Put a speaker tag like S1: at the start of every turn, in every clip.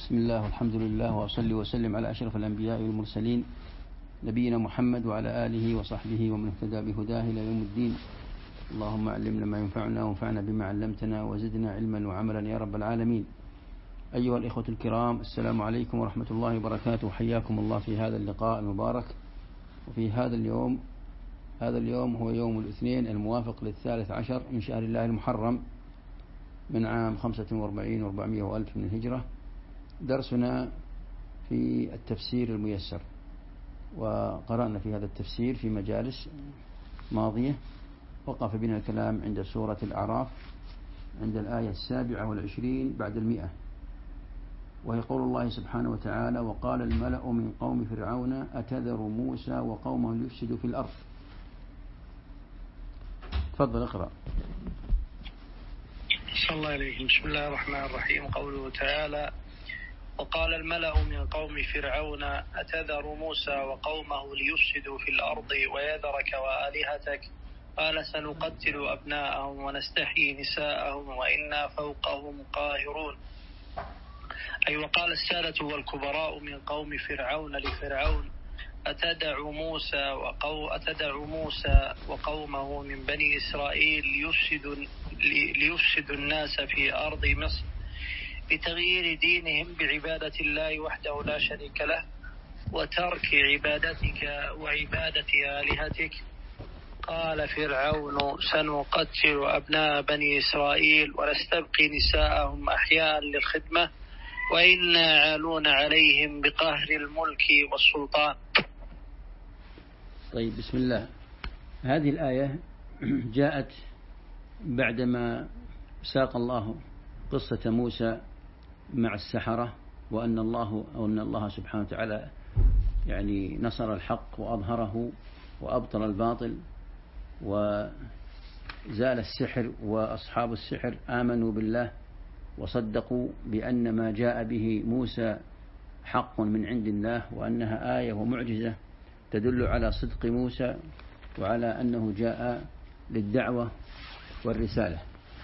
S1: بسم الله والحمد لله وأصلي وسلم على أشرف الأنبياء والمرسلين نبينا محمد وعلى آله وصحبه ومن اهتدى بهداه إلى يوم الدين. اللهم علمنا ما ينفعنا وانفعنا بما علمتنا وزدنا علما وعملا يا رب العالمين. أيها الإخوة الكرام، السلام عليكم ورحمة الله وبركاته. حياكم الله في هذا اللقاء المبارك وفي هذا اليوم. هذا اليوم هو يوم الاثنين الموافق ل13 من شهر الله المحرم من عام 45 و400 وألف من الهجرة. درسنا في التفسير الميسر، وقرأنا في هذا التفسير في مجالس ماضية. وقف بنا الكلام عند سورة الأعراف عند الآية 27 بعد 100، وهي قول الله سبحانه وتعالى: وقال الملأ من قوم فرعون أتذر موسى وقومه ليفسدوا في الأرض. تفضل اقرأ.
S2: صلى الله عليه. بسم الله الرحمن الرحيم. قوله تعالى: وقال الملأ من قوم فرعون أتذر موسى وقومه ليفسدوا في الأرض ويذرك وآلهتك قال سنقتل أبناءهم ونستحيي نساءهم وإنا فوقهم قاهرون. أي وقال السادة والكبراء من قوم فرعون لفرعون أتدع موسى وقومه من بني إسرائيل ليفسدوا الناس في أرض مصر بتغيير دينهم بعبادة الله وحده لا شريك له وترك عبادتك وعبادة آلهتك. قال فرعون سنقتل أبناء بني إسرائيل ونستبقي نساءهم أحياء للخدمة وإنا عالون عليهم بقهر الملك والسلطان.
S1: طيب، بسم الله. هذه الآية جاءت بعدما ساق الله قصة موسى مع السحرة، وأن الله سبحانه وتعالى يعني نصر الحق وأظهره وأبطل الباطل وزال السحر، وأصحاب السحر آمنوا بالله وصدقوا بأن ما جاء به موسى حق من عند الله، وأنها آية ومعجزة تدل على صدق موسى وعلى أنه جاء للدعوة والرسالة.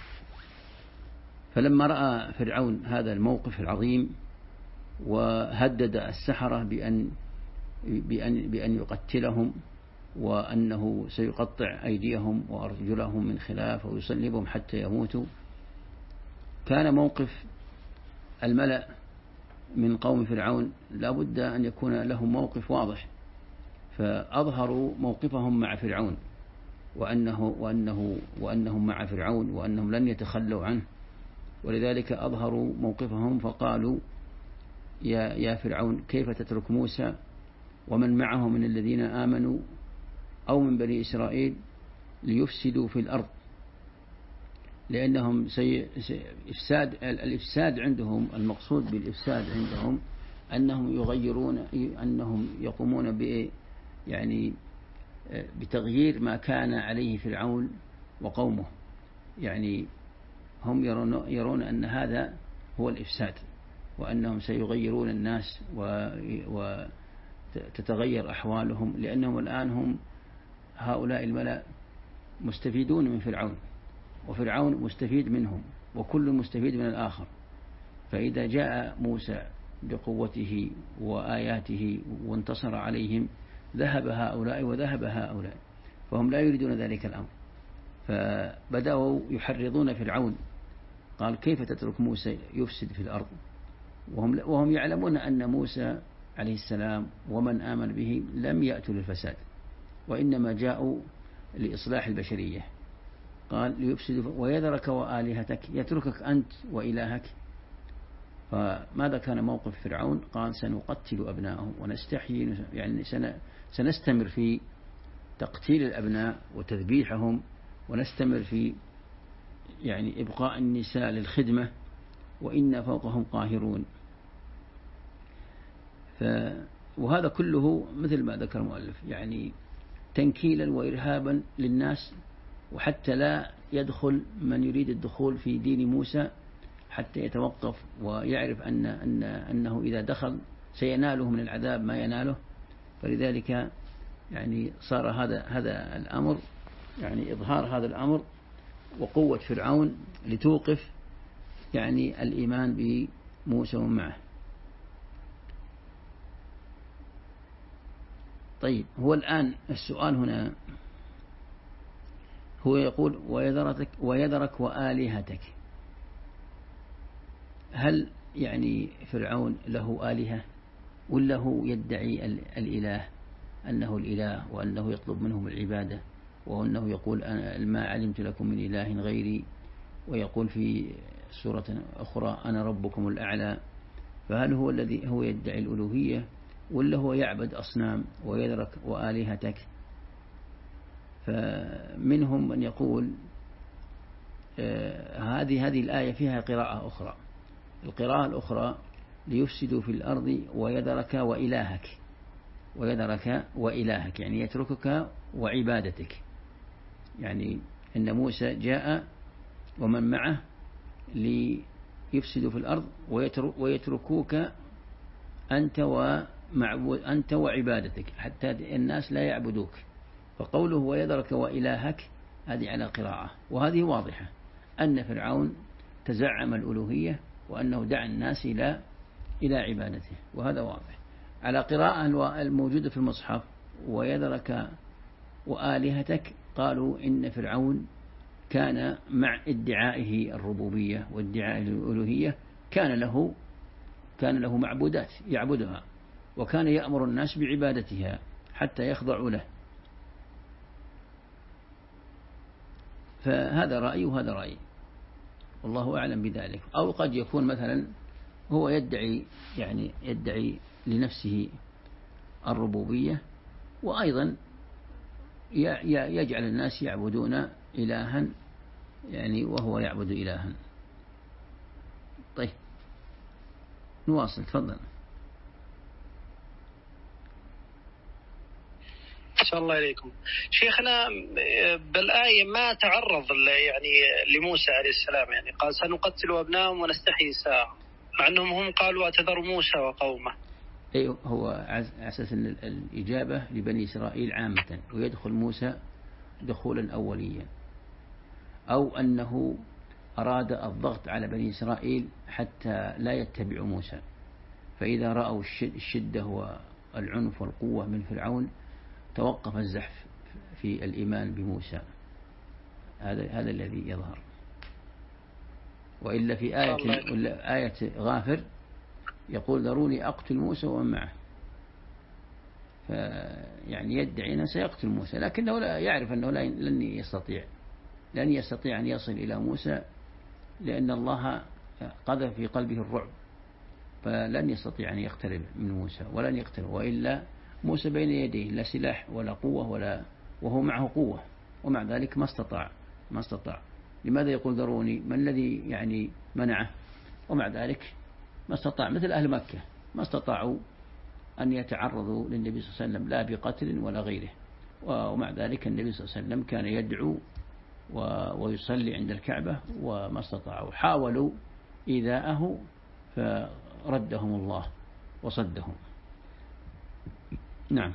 S1: فلما رأى فرعون هذا الموقف العظيم وهدد السحرة بأن يقتلهم، وأنه سيقطع أيديهم وأرجلهم من خلاف ويصلبهم حتى يموتوا، كان موقف الملأ من قوم فرعون لا بد أن يكون لهم موقف واضح، فأظهروا موقفهم مع فرعون وأنهم مع فرعون وأنهم لن يتخلوا عنه. ولذلك أظهروا موقفهم فقالوا: يا فرعون، كيف تترك موسى ومن معه من الذين آمنوا أو من بني إسرائيل ليفسدوا في الأرض؟ لأنهم الإفساد عندهم، المقصود بالإفساد عندهم أنهم يقومون بتغيير ما كان عليه فرعون وقومه. يعني هم يرون أن هذا هو الإفساد، وأنهم سيغيرون الناس وتتغير أحوالهم، لأنهم الآن هؤلاء الملأ مستفيدون من فرعون، وفرعون مستفيد منهم، وكل مستفيد من الآخر. فإذا جاء موسى بقوته وآياته وانتصر عليهم ذهب هؤلاء وذهب هؤلاء، فهم لا يريدون ذلك الأمر. فبدأوا يحرضون فرعون، قال: كيف تترك موسى يفسد في الأرض؟ وهم يعلمون أن موسى عليه السلام ومن آمن به لم يأتوا للفساد، وإنما جاءوا لإصلاح البشرية. قال: ليفسدوا ويذرك وآلهتك، يتركك أنت وإلهك. فماذا كان موقف فرعون؟ قال: سنقتل أبناءهم ونستحيي، يعني سنستمر في تقتيل الأبناء وتذبيحهم، ونستمر في إبقاء النساء للخدمة، وإنا فوقهم قاهرون. وهذا كله مثل ما ذكر المؤلف تنكيلا وإرهابا للناس، وحتى لا يدخل من يريد الدخول في دين موسى حتى يتوقف ويعرف أنه إذا دخل سيناله من العذاب ما يناله. فلذلك صار هذا الأمر إظهار هذا الأمر وقوة فرعون لتوقف الإيمان بموسى ومن معه. طيب، هو الآن السؤال هنا، هو يقول ويذرك وآلهتك. هل يعني فرعون له آلهة ولا هو يدعي الإله، أنه الإله وأنه يطلب منهم العبادة، وأنه يقول أنا ما علمت لكم من إله غيري، ويقول في سورة أخرى أنا ربكم الأعلى؟ فهل هو الذي هو يدعي الألوهية ولا هو يعبد أصنام ويذرك وآلهتك؟ فمنهم من يقول هذه الآية فيها قراءة أخرى. القراءة الأخرى ليفسدوا في الأرض ويذرك وإلهك، ويذرك وإلهك يعني يتركك وعبادتك، يعني إن موسى جاء ومن معه ليفسدوا في الأرض ويتركوك أنت وعبادتك حتى الناس لا يعبدوك. فقوله ويذرك وإلهك هذه على قراءة، وهذه واضحة أن فرعون تزعم الألوهية وأنه دعا الناس إلى عبادته، وهذا واضح. على قراءة الموجودة في المصحف ويذرك وآلهتك، قالوا إن فرعون كان مع ادعائه الربوبية وادعائه الألوهية كان له معبودات يعبدها، وكان يأمر الناس بعبادتها حتى يخضعوا له. فهذا رأي وهذا رأي، والله أعلم بذلك. أو قد يكون مثلا هو يدعي لنفسه الربوبية، وأيضا يجعل الناس يعبدون إلها يعني وهو يعبد إلها. طيب نواصل، تفضل.
S2: صلى الله عليكم شيخنا. بالآية ما تعرض يعني لموسى عليه السلام، يعني قال سنقتل أبنائهم ونستحيي نساءهم، مع أنهم هم قالوا أتذر موسى وقومه.
S1: أيوه، هو على أساس أن الإجابة لبني إسرائيل عامة، ويدخل موسى دخولا أوليا، أو أنه أراد الضغط على بني إسرائيل حتى لا يتبعوا موسى، فإذا رأوا الشدة والعنف والقوة من فرعون توقف الزحف في الإيمان بموسى. هذا الذي يظهر. وإلا في آية غافر يقول ذروني أقتل موسى ومن معه، فيعني يدعي أنه سيقتل موسى، لكنه لا يعرف أنه لن يستطيع أن يصل إلى موسى، لأن الله قذف في قلبه الرعب، فلن يستطيع أن يقترب من موسى ولن يقترب. وإلا موسى بين يديه لا سلاح ولا قوة وهو معه قوة، ومع ذلك ما استطاع. لماذا يقول ذروني؟ ما الذي يعني منعه؟ ومع ذلك ما استطاع، مثل أهل مكة ما استطاعوا أن يتعرضوا للنبي صلى الله عليه وسلم لا بقتل ولا غيره، ومع ذلك النبي صلى الله عليه وسلم كان يدعو ويصلي عند الكعبة وما استطاعوا. حاولوا إيذاءه فردهم الله وصدهم. نعم.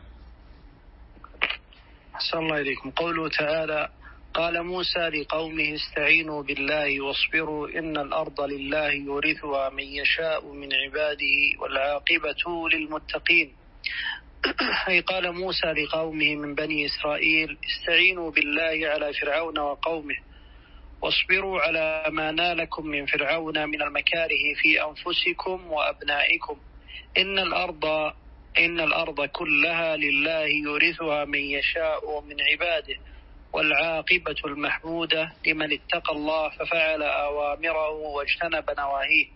S2: أحسن الله إليكم. قوله تعالى قال موسى لقومه استعينوا بالله واصبروا إن الأرض لله يورثها من يشاء من عباده والعاقبة للمتقين. أي قال موسى لقومه من بني إسرائيل استعينوا بالله على فرعون وقومه واصبروا على ما نالكم من فرعون من المكاره في أنفسكم وأبنائكم. إن الأرض كلها لله يورثها من يشاء من عباده والعاقبة المحمودة لمن اتقى الله ففعل أوامره واجتنب نواهيه.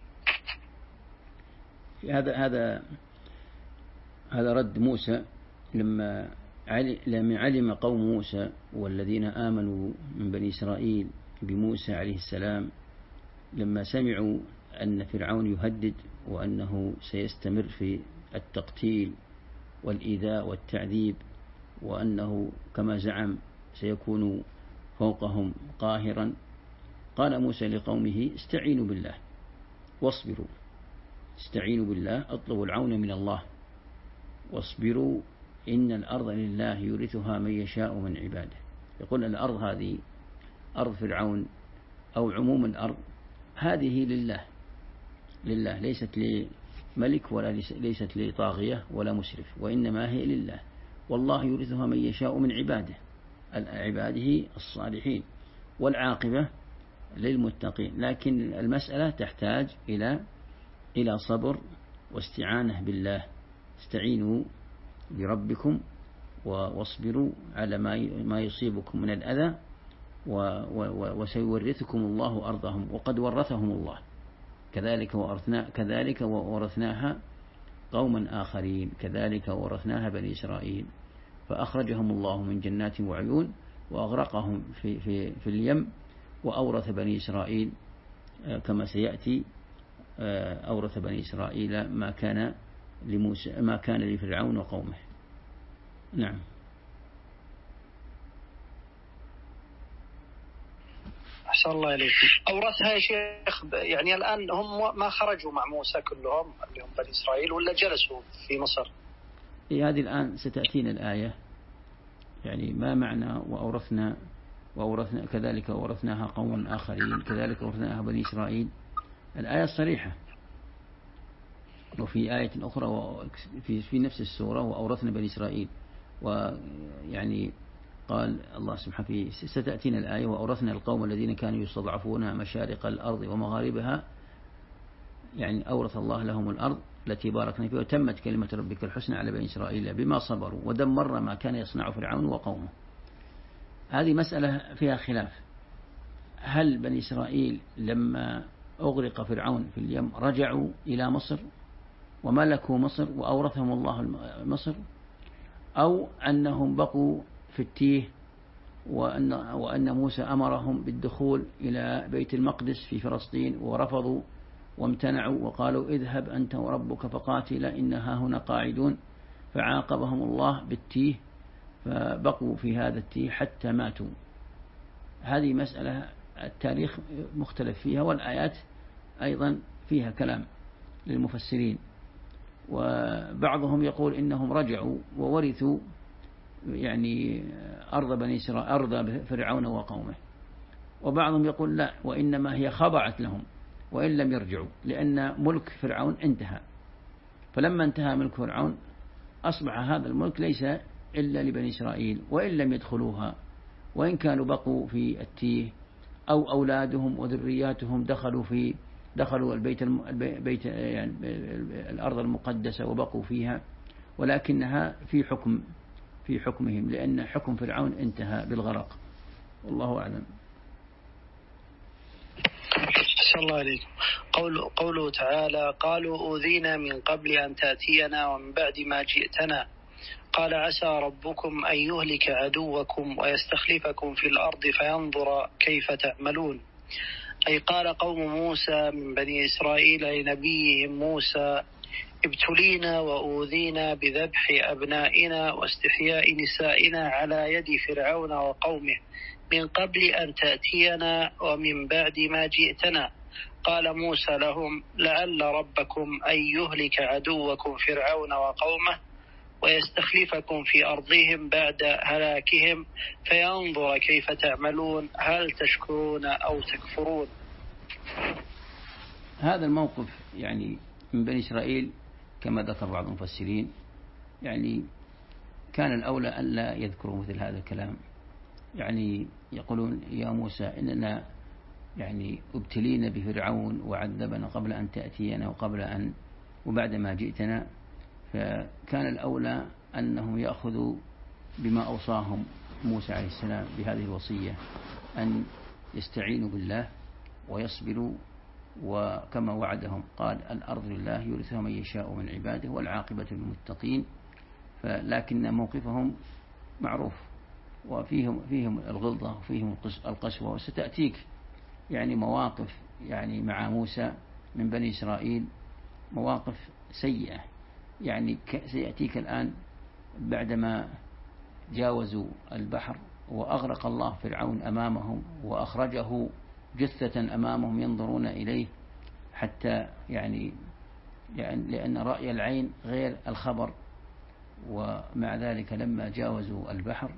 S1: هذا رد موسى لما علم قوم موسى والذين آمنوا من بني إسرائيل بموسى عليه السلام، لما سمعوا أن فرعون يهدد وأنه سيستمر في التقتيل والإيذاء والتعذيب، وأنه كما زعم سيكون فوقهم قاهرا، قال موسى لقومه استعينوا بالله واصبروا. استعينوا بالله، اطلبوا العون من الله، واصبروا إن الأرض لله يورثها من يشاء من عباده. يقول الأرض هذه أرض فرعون أو عموم الأرض هذه لله، ليست لملك ولا ليست لطاغية ولا مسرف، وإنما هي لله، والله يورثها من يشاء من عباده الصالحين، والعاقبة للمتقين. لكن المسألة تحتاج إلى صبر واستعانة بالله. استعينوا بربكم واصبروا على ما يصيبكم من الأذى، وسيورثكم الله أرضهم، وقد ورثهم الله كذلك وورثناها قوما آخرين، كذلك ورثناها بني إسرائيل، فأخرجهم الله من جنات وعيون وأغرقهم في اليم، وأورث بني إسرائيل كما سيأتي، أورث بني إسرائيل ما كان لفرعون وقومه. نعم.
S2: أحسن الله إليك. أورثها يا شيخ، يعني الآن هم ما خرجوا مع موسى كلهم اللي هم بني إسرائيل، ولا جلسوا في مصر؟
S1: هذه الآن ستأتينا الآية، يعني ما معنى وأورثنا كذلك وورثناها قوما آخرين، كذلك ورثناها بني إسرائيل. الآية الصريحة. وفي آية أخرى في نفس السورة وأورثنا بني إسرائيل، ويعني قال الله سبحانه ستأتينا الآية وأورثنا القوم الذين كانوا يستضعفون مشارق الأرض ومغاربها، يعني أورث الله لهم الأرض التي باركنا فيها، وتمت كلمة ربك الحسنى على بني إسرائيل بما صبروا، ودمرنا ما كان يصنع فرعون وقومه. هذه مسألة فيها خلاف. هل بني إسرائيل لما أغرق فرعون في اليم رجعوا إلى مصر وملكوا مصر وأورثهم الله مصر، أو أنهم بقوا في التيه، وأن موسى أمرهم بالدخول إلى بيت المقدس في فلسطين ورفضوا وامتنعوا وقالوا اذهب أنت وربك فقاتلا إنها هنا قاعدون، فعاقبهم الله بالتيه فبقوا في هذا التيه حتى ماتوا. هذه مسألة التاريخ مختلف فيها، والآيات أيضا فيها كلام للمفسرين. وبعضهم يقول إنهم رجعوا وورثوا يعني أرض بني إسرائيل، أرض فرعون وقومه. وبعضهم يقول لا، وإنما هي خضعت لهم وإن لم يرجعوا، لأن ملك فرعون انتهى، فلما انتهى ملك فرعون أصبح هذا الملك ليس إلا لبني إسرائيل، وإن لم يدخلوها، وإن كانوا بقوا في التيه أو أولادهم وذرياتهم دخلوا البيت يعني الأرض المقدسة وبقوا فيها، ولكنها في حكمهم، لأن حكم فرعون انتهى بالغرق. والله أعلم.
S2: أحسن الله عليكم. قوله تعالى: قالوا أوذينا من قبل أن تأتينا ومن بعد ما جئتنا، قال عسى ربكم أن يهلك عدوكم ويستخلفكم في الأرض فينظر كيف تعملون. أي قال قوم موسى من بني إسرائيل لنبيهم موسى: ابتلينا وأوذينا بذبح أبنائنا واستحياء نسائنا على يد فرعون وقومه من قبل أن تأتينا ومن بعد ما جئتنا. قال موسى لهم: لعل ربكم أن يهلك عدوكم فرعون وقومه ويستخلفكم في أرضهم بعد هلاكهم فينظر كيف تعملون هل تشكرون أو تكفرون.
S1: هذا الموقف يعني من بني إسرائيل كما ذكر بعض المفسرين، يعني كان الأولى ألا يذكروا مثل هذا الكلام. يعني يقولون يا موسى إننا يعني ابتلينا بفرعون وعذبنا قبل أن تأتينا وبعد ما جئتنا، فكان الأولى أنهم يأخذوا بما أوصاهم موسى عليه السلام بهذه الوصية، أن يستعينوا بالله ويصبروا، وكما وعدهم قال: الأرض لله يورثها من يشاء من عباده والعاقبة للمتقين. لكن موقفهم معروف، وفيهم الغلظة وفيهم القسوة. وستأتيك يعني مواقف يعني مع موسى من بني إسرائيل مواقف سيئة. يعني سيأتيك الآن بعدما جاوزوا البحر وأغرق الله فرعون أمامهم وأخرجه جثة أمامهم ينظرون إليه، حتى يعني لأن رأي العين غير الخبر. ومع ذلك لما جاوزوا البحر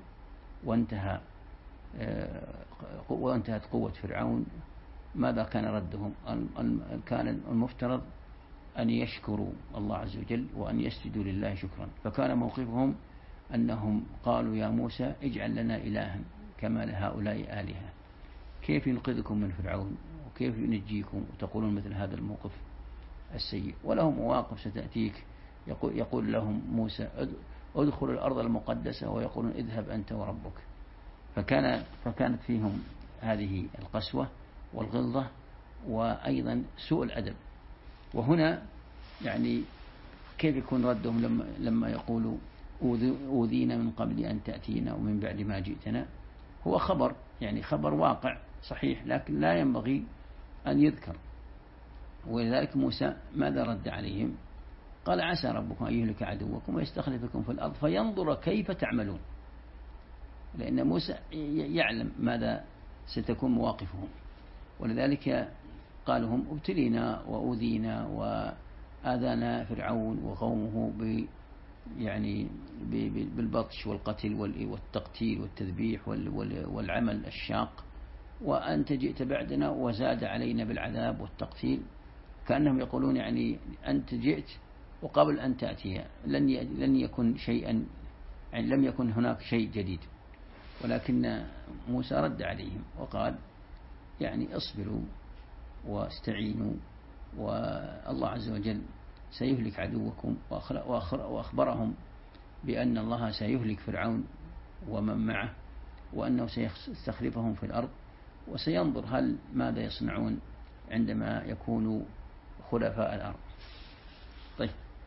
S1: وانتهت قوة فرعون، ماذا كان ردهم؟ كان المفترض أن يشكروا الله عز وجل وأن يسجدوا لله شكرا. فكان موقفهم أنهم قالوا يا موسى اجعل لنا إلها كما لهؤلاء آلهة، كيف ينقذكم من فرعون وكيف ينجيكم وتقولون مثل هذا الموقف السيء. ولهم مواقف ستأتيك يقول لهم موسى ادخل الأرض المقدسة ويقولون اذهب أنت وربك. فكانت فيهم هذه القسوة والغلظة وأيضا سوء الأدب. وهنا يعني كيف يكون ردهم لما يقولوا أوذينا من قبل أن تأتينا ومن بعد ما جئتنا؟ هو خبر، يعني خبر واقع صحيح، لكن لا ينبغي أن يذكر. ولذلك موسى ماذا رد عليهم؟ قال عسى ربكم أن يهلك عدوكم ويستخلفكم في الأرض فينظر كيف تعملون. لأن موسى يعلم ماذا ستكون مواقفهم، ولذلك قال هم ابتلينا وأوذينا وآذانا فرعون وقومه يعني بالبطش والقتل والتقتيل والتذبيح والعمل الشاق، وأنت جئت بعدنا وزاد علينا بالعذاب والتقتيل. كأنهم يقولون يعني أنت جئت وقبل أن تأتي لن يكن شيئا، يعني لم يكن هناك شيء جديد. ولكن موسى رد عليهم وقال يعني اصبروا واستعينوا والله عز وجل سيهلك عدوكم، وأخبرهم بأن الله سيهلك فرعون ومن معه وأنه سيستخلفهم في الأرض وسينظر هل ماذا يصنعون عندما يكونوا خلفاء الأرض. طيب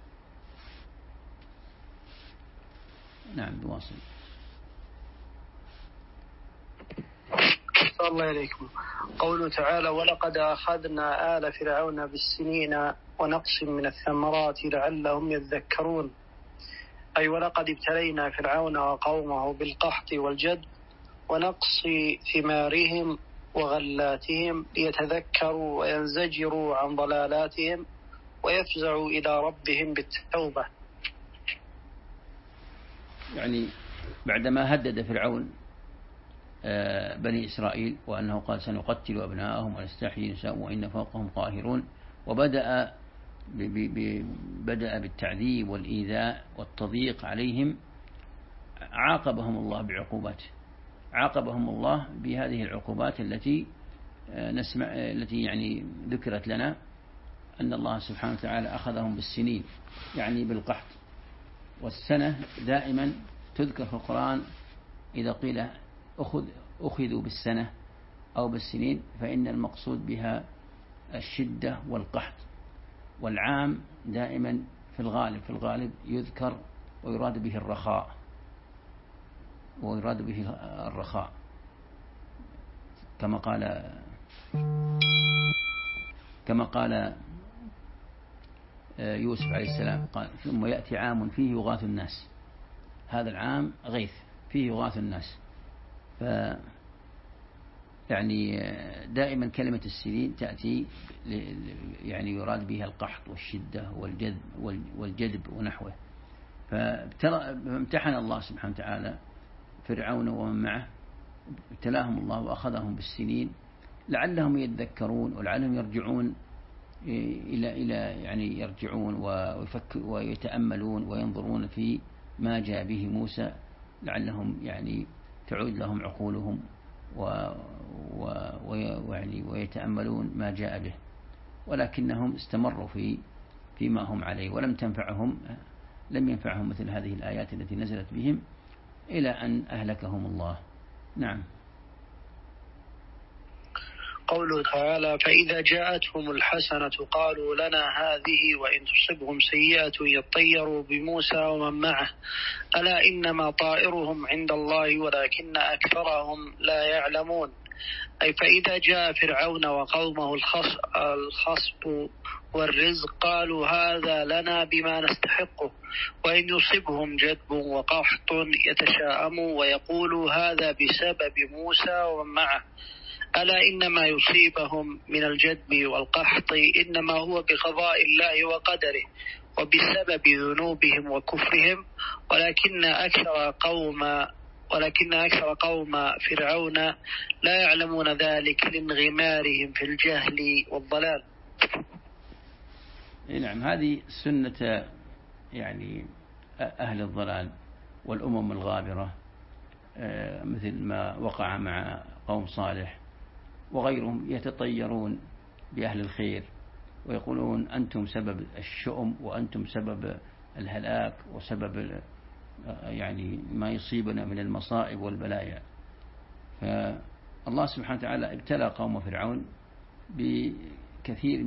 S1: نعم نواصل.
S2: صلى الله عليكم. قوله تعالى ولقد أخذنا آل فرعون بالسنين ونقص من الثمرات لعلهم يذكرون، أي ولقد ابتلينا فرعون وقومه بالقحط والجد ونقص ثمارهم وغلاتهم ليتذكروا وينزجروا عن ضلالاتهم ويفزعوا إلى ربهم بالتوبة.
S1: يعني بعدما هدد فرعون بني إسرائيل وأنه قال سنقتل أبناءهم ونستحيي نساءهم وإن فوقهم قاهرون، وبدأ بالتعذيب والإيذاء والتضييق عليهم، عاقبهم الله بعقوبات، عاقبهم الله بهذه العقوبات التي يعني ذكرت لنا، أن الله سبحانه وتعالى أخذهم بالسنين يعني بالقحط. والسنة دائما تذكر في القرآن إذا قيل أخذوا بالسنة أو بالسنين فإن المقصود بها الشدة والقحط. والعام دائما في الغالب يذكر ويراد به الرخاء كما قال يوسف عليه السلام قال ثم يأتي عام فيه يغاث الناس. هذا العام غيث فيه يغاث الناس. يعني دائما كلمة السنين تأتي يعني يراد بها القحط والشدة والجدب ونحوه. فامتحن الله سبحانه وتعالى فرعون ومن معه، ابتلاهم الله وأخذهم بالسنين لعلهم يتذكرون ولعلهم يرجعون إلى يعني يرجعون ويتأملون وينظرون في ما جاء به موسى، لعلهم يعني تعود لهم عقولهم ويتأملون ما جاء به. ولكنهم استمروا فيما هم عليه لم ينفعهم مثل هذه الآيات التي نزلت بهم إلى أن أهلكهم الله. نعم.
S2: قوله تعالى فإذا جاءتهم الحسنة قالوا لنا هذه وإن تصبهم سيئة يطيروا بموسى ومن معه ألا إنما طائرهم عند الله ولكن أكثرهم لا يعلمون. أي فإذا جاء فرعون وقومه الخصب والرزق قالوا هذا لنا بما نستحقه، وإن يصبهم جدب وقحط يتشاءموا ويقولوا هذا بسبب موسى ومن معه ألا إنما يصيبهم من الجدب والقحط إنما هو بقضاء الله وقدره وبسبب ذنوبهم وكفرهم ولكن أكثر قوم فرعون لا يعلمون ذلك لانغمارهم في الجهل والضلال.
S1: نعم، هذه سنة يعني أهل الضلال، والأمم الغابرة مثل ما وقع مع قوم صالح وغيرهم، يتطيرون بأهل الخير ويقولون أنتم سبب الشؤم وأنتم سبب الهلاك وسبب يعني ما يصيبنا من المصائب والبلايا. فالله سبحانه وتعالى ابتلى قوم فرعون بكثير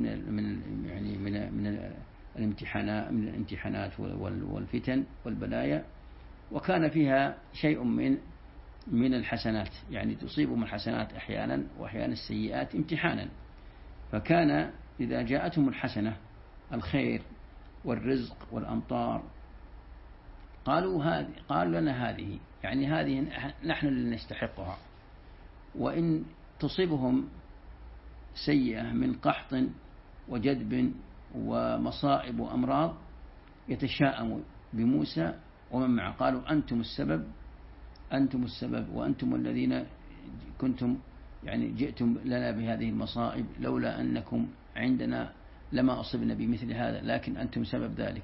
S1: من الامتحانات والفتن والبلايا، وكان فيها شيء من الحسنات، يعني تصيبهم الحسنات أحيانا وأحيانا السيئات امتحانا. فكان إذا جاءتهم الحسنة الخير والرزق والأمطار قالوا لنا هذه، يعني هذه نحن اللي نستحقها. وإن تصيبهم سيئة من قحط وجدب ومصائب وأمراض يتشاءموا بموسى ومن معه، قالوا أنتم السبب وأنتم الذين كنتم يعني جئتم لنا بهذه المصائب، لولا أنكم عندنا لما أصبنا بمثل هذا، لكن أنتم سبب ذلك.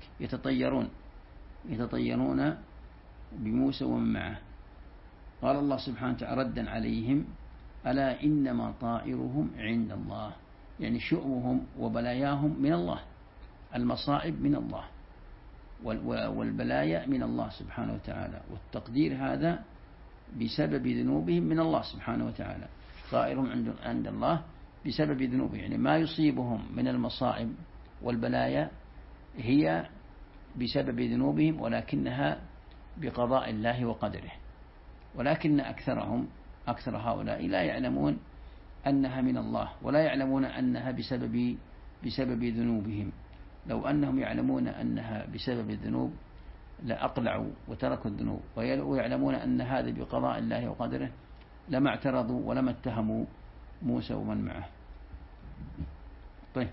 S1: يتطيرون بموسى ومن معه. قال الله سبحانه وتعالى ردا عليهم: ألا إنما طائرهم عند الله، يعني شؤمهم وبلاياهم من الله، المصائب من الله والبلايا من الله سبحانه وتعالى، والتقدير هذا بسبب ذنوبهم من الله سبحانه وتعالى. طائرهم عند الله بسبب ذنوبهم، يعني ما يصيبهم من المصائب والبلايا هي بسبب ذنوبهم، ولكنها بقضاء الله وقدره. ولكن أكثر هؤلاء لا يعلمون أنها من الله، ولا يعلمون أنها بسبب ذنوبهم. لو أنهم يعلمون أنها بسبب الذنوب لأقلعوا وتركوا الذنوب، ويعلمون أن هذا بقضاء الله وقدره لما اعترضوا ولما اتهموا موسى ومن معه. طيب،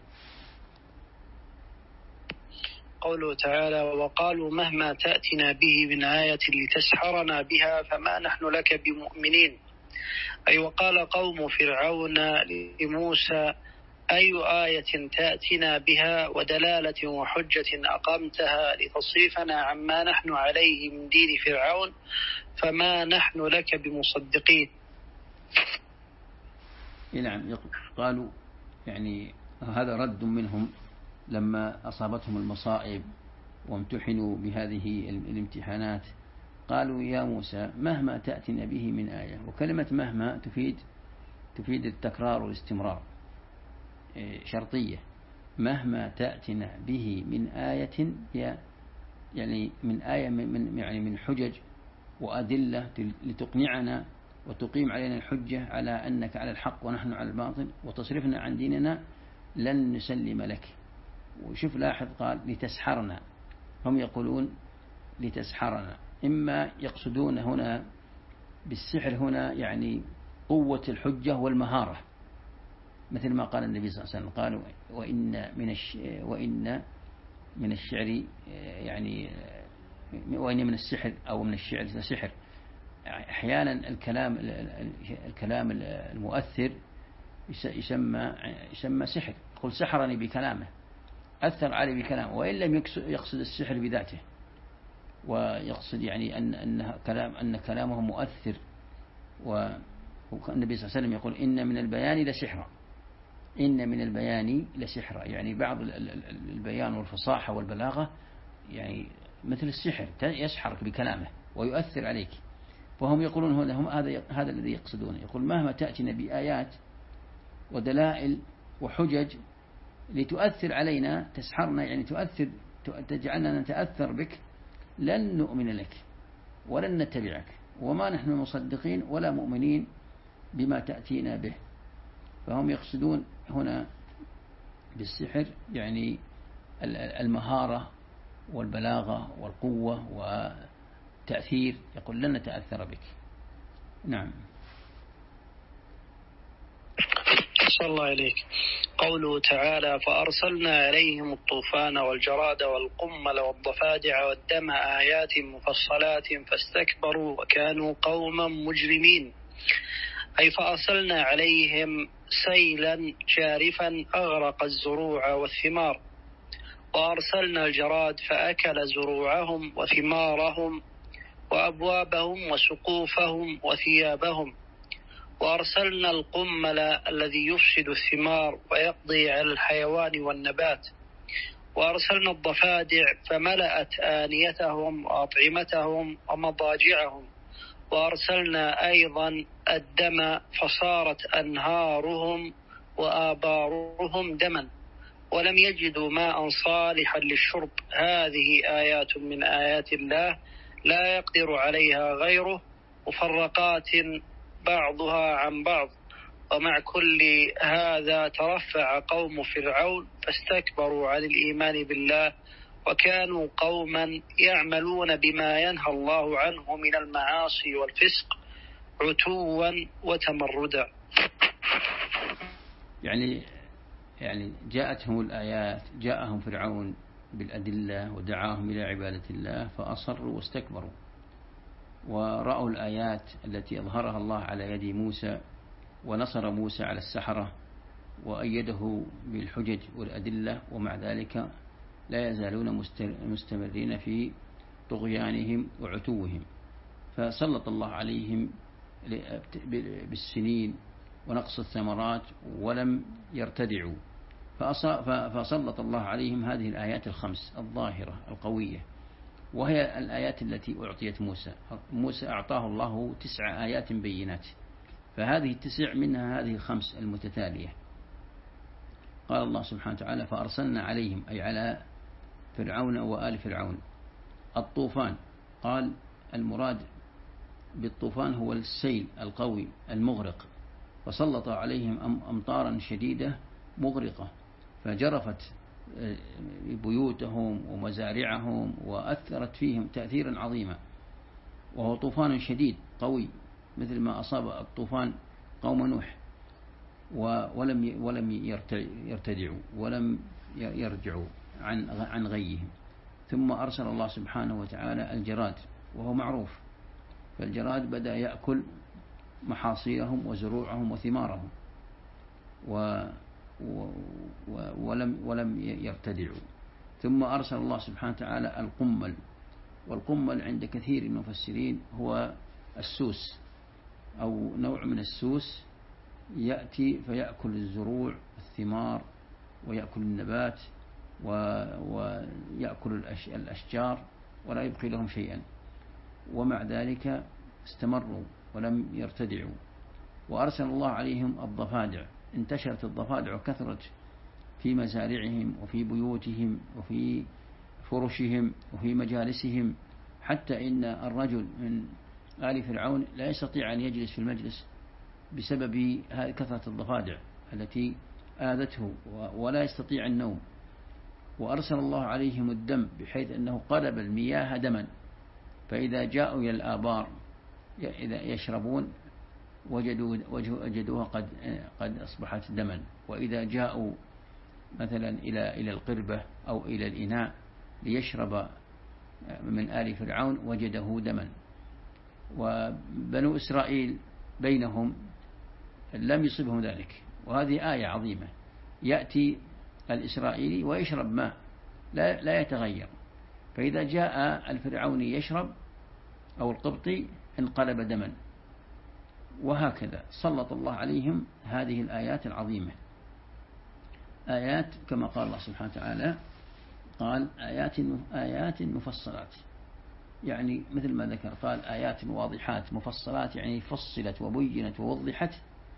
S2: قوله تعالى: وقالوا مهما تأتنا به من آية لتسحرنا بها فما نحن لك بمؤمنين. أي وقال قوم فرعون لموسى: أي آية تأتنا بها ودلالة وحجة أقمتها لتصرفنا عما نحن عليه من دين فرعون، فما نحن لك بمصدقين.
S1: نعم، قالوا يعني هذا رد منهم لما أصابتهم المصائب وامتحنوا بهذه الامتحانات. قالوا يا موسى مهما تأتنا به من آية، وكلمة مهما تفيد التكرار والاستمرار، شرطية. مهما تأتنا به من آية، يعني من آية من حجج وأدلة لتقنعنا وتقيم علينا الحجة على أنك على الحق ونحن على الباطل وتصرفنا عن ديننا، لن نسلم لك. وشوف لاحظ قال لتسحرنا، هم يقولون لتسحرنا، إما يقصدون هنا بالسحر هنا يعني قوة الحجة والمهارة، مثل ما قال النبي صلى الله عليه وسلم، قالوا وإن من الشعر يعني وإن من السحر أو من الشعر سحر. أحيانا الكلام المؤثر يسمى سحر. قل سحرني بكلامه، أثر علي بكلامه، وإن لم يقصد السحر بذاته، ويقصد يعني أن كلامه مؤثر. والنبي صلى الله عليه وسلم يقول إن من البيان لسحرا، إن من البيان لسحرا، يعني بعض البيان والفصاحة والبلاغة يعني مثل السحر، يسحرك بكلامه ويؤثر عليك. وهم يقولون هذا الذي يقصدونه. يقول مهما تأتينا بآيات ودلائل وحجج لتؤثر علينا، تسحرنا يعني تؤثر، تجعلنا نتأثر بك، لن نؤمن لك ولن نتبعك، وما نحن مصدقين ولا مؤمنين بما تأتينا به. فهم يقصدون هنا بالسحر يعني المهارة والبلاغة والقوة وتأثير، يقول لن نتأثر بك. نعم.
S2: صلى الله عليك. قوله تعالى: فأرسلنا عليهم الطوفان والجراد والقمل والضفادع والدم آيات مفصلات فاستكبروا وكانوا قوما مجرمين. أي فأرسلنا عليهم سيلا جارفا أغرق الزروع والثمار، وأرسلنا الجراد فأكل زروعهم وثمارهم، وأبوابهم وسقوفهم وثيابهم. وأرسلنا القمل الذي يفسد الثمار ويقضي على الحيوان والنبات. وأرسلنا الضفادع فملأت آنيتهم وأطعمتهم ومضاجعهم. وأرسلنا أيضا الدم فصارت أنهارهم وآبارهم دما ولم يجدوا ماء صالحا للشرب. هذه آيات من آيات الله لا يقدر عليها غيره، مفرقات بعضها عن بعض. ومع كل هذا ترفع قوم فرعون فاستكبروا عن الإيمان بالله، وكانوا قوما يعملون بما ينهى الله عنه من المعاصي والفسق عتوا وتمردا.
S1: يعني جاءتهم الآيات، جاءهم فرعون بالأدلة ودعاهم إلى عبادة الله فأصروا واستكبروا، ورأوا الآيات التي أظهرها الله على يد موسى، ونصر موسى على السحرة وأيده بالحجج والأدلة، ومع ذلك لا يزالون مستمرين في طغيانهم وعتوهم، فسلط الله عليهم بالسنين ونقص الثمرات ولم يرتدعوا، فسلط الله عليهم هذه الآيات الخمس الظاهرة القوية، وهي الآيات التي أعطيت موسى أعطاه الله 9 آيات بينات، فهذه 9 منها هذه الخمس المتتالية. قال الله سبحانه وتعالى فأرسلنا عليهم، أي على فرعون وآل فرعون، الطوفان. قال المراد بالطوفان هو السيل القوي المغرق، فسلط عليهم أمطارا شديدة مغرقة فجرفت بيوتهم ومزارعهم وأثرت فيهم تأثيرا عظيما، وهو طوفان شديد قوي مثل ما أصاب الطوفان قوم نوح، ولم يرتدعوا ولم يرجعوا عن غيهم. ثم أرسل الله سبحانه وتعالى الجراد، وهو معروف، فالجراد بدأ يأكل محاصيلهم وزروعهم وثمارهم ولم يرتدعوا. ثم أرسل الله سبحانه وتعالى القمل، والقمل عند كثير من المفسرين هو السوس أو نوع من السوس، يأتي فيأكل الزروع الثمار ويأكل النبات ويأكل الأشجار ولا يبقي لهم شيئا، ومع ذلك استمروا ولم يرتدعوا. وأرسل الله عليهم الضفادع، انتشرت الضفادع وكثرت في مزارعهم وفي بيوتهم وفي فرشهم وفي مجالسهم، حتى إن الرجل من آل فرعون لا يستطيع أن يجلس في المجلس بسبب كثرة الضفادع التي آذته، ولا يستطيع النوم. وأرسل الله عليهم الدم بحيث أنه قلب المياه دما، فإذا جاءوا إلى الآبار إذا يشربون وجدوها قد أصبحت دما، وإذا جاءوا مثلا إلى القربة أو إلى الإناء ليشرب من آل فرعون وجده دما. وبنو إسرائيل بينهم لم يصبهم ذلك، وهذه آية عظيمة. يأتي الإسرائيلي ويشرب ماء لا يتغير، فإذا جاء الفرعوني يشرب أو القبطي انقلب دما، وهكذا سلط الله عليهم هذه الآيات العظيمة. آيات كما قال الله سبحانه وتعالى، قال آيات مفصلات، يعني مثل ما ذكر قال آيات واضحات مفصلات، يعني فصلت وبينت ووضحت،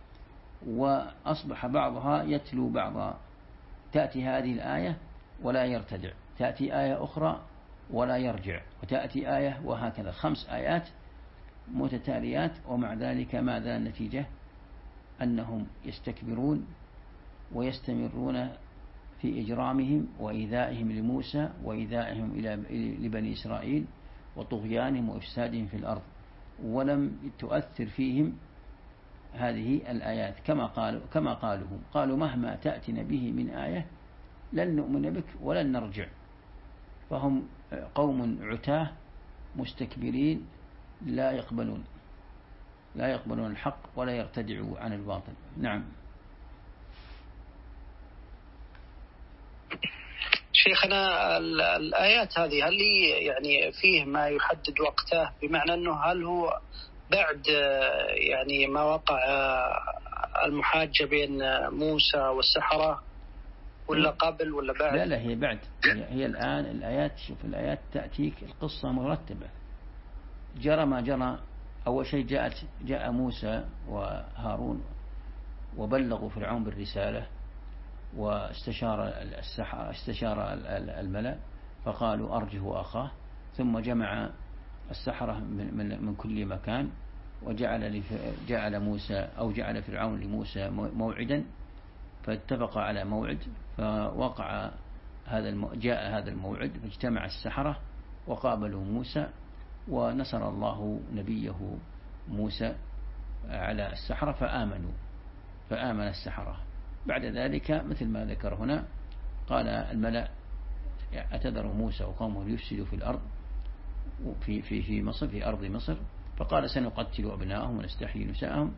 S1: وأصبح بعضها يتلو بعضها. تأتي هذه الآية ولا يرتدع، تأتي آية أخرى ولا يرجع، وتأتي آية، وهكذا 5 آيات متتاليات. ومع ذلك ماذا النتيجة؟ أنهم يستكبرون ويستمرون في إجرامهم وإيذائهم لموسى وإيذائهم لبني إسرائيل وطغيانهم وإفسادهم في الأرض، ولم تؤثر فيهم هذه الآيات كما قالوا مهما تأتنا به من آية لن نؤمن بك ولن نرجع. فهم قوم عتاه مستكبرين لا يقبلون الحق ولا يرتدعوا عن الباطل. نعم.
S2: شيخنا الآيات هذه هل يعني فيه ما يحدد وقته، بمعنى أنه هل هو بعد يعني ما وقع المحاجة بين موسى والسحرة، ولا قبل ولا بعد؟
S1: لا هي بعد. هي الآن الآيات، شوف الآيات تأتيك القصة مرتبة، جرى ما جرى. أول شيء جاء موسى وهارون وبلغوا فرعون بالرسالة، واستشار السحرة، استشار الملأ فقالوا أرجه أخاه، ثم جمع السحرة من كل مكان، جعل موسى أو جعل فرعون لموسى موعدا، فاتفق على موعد، فوقع جاء هذا الموعد، فاجتمع السحرة وقابلوا موسى، ونصر الله نبيه موسى على السحرة فآمن السحرة. بعد ذلك مثل ما ذكر هنا، قال الملأ أتذر موسى وقومه ليفسدوا في الأرض في مصر، في أرض مصر، فقال سنقتل أبناءهم ونستحيي نساءهم.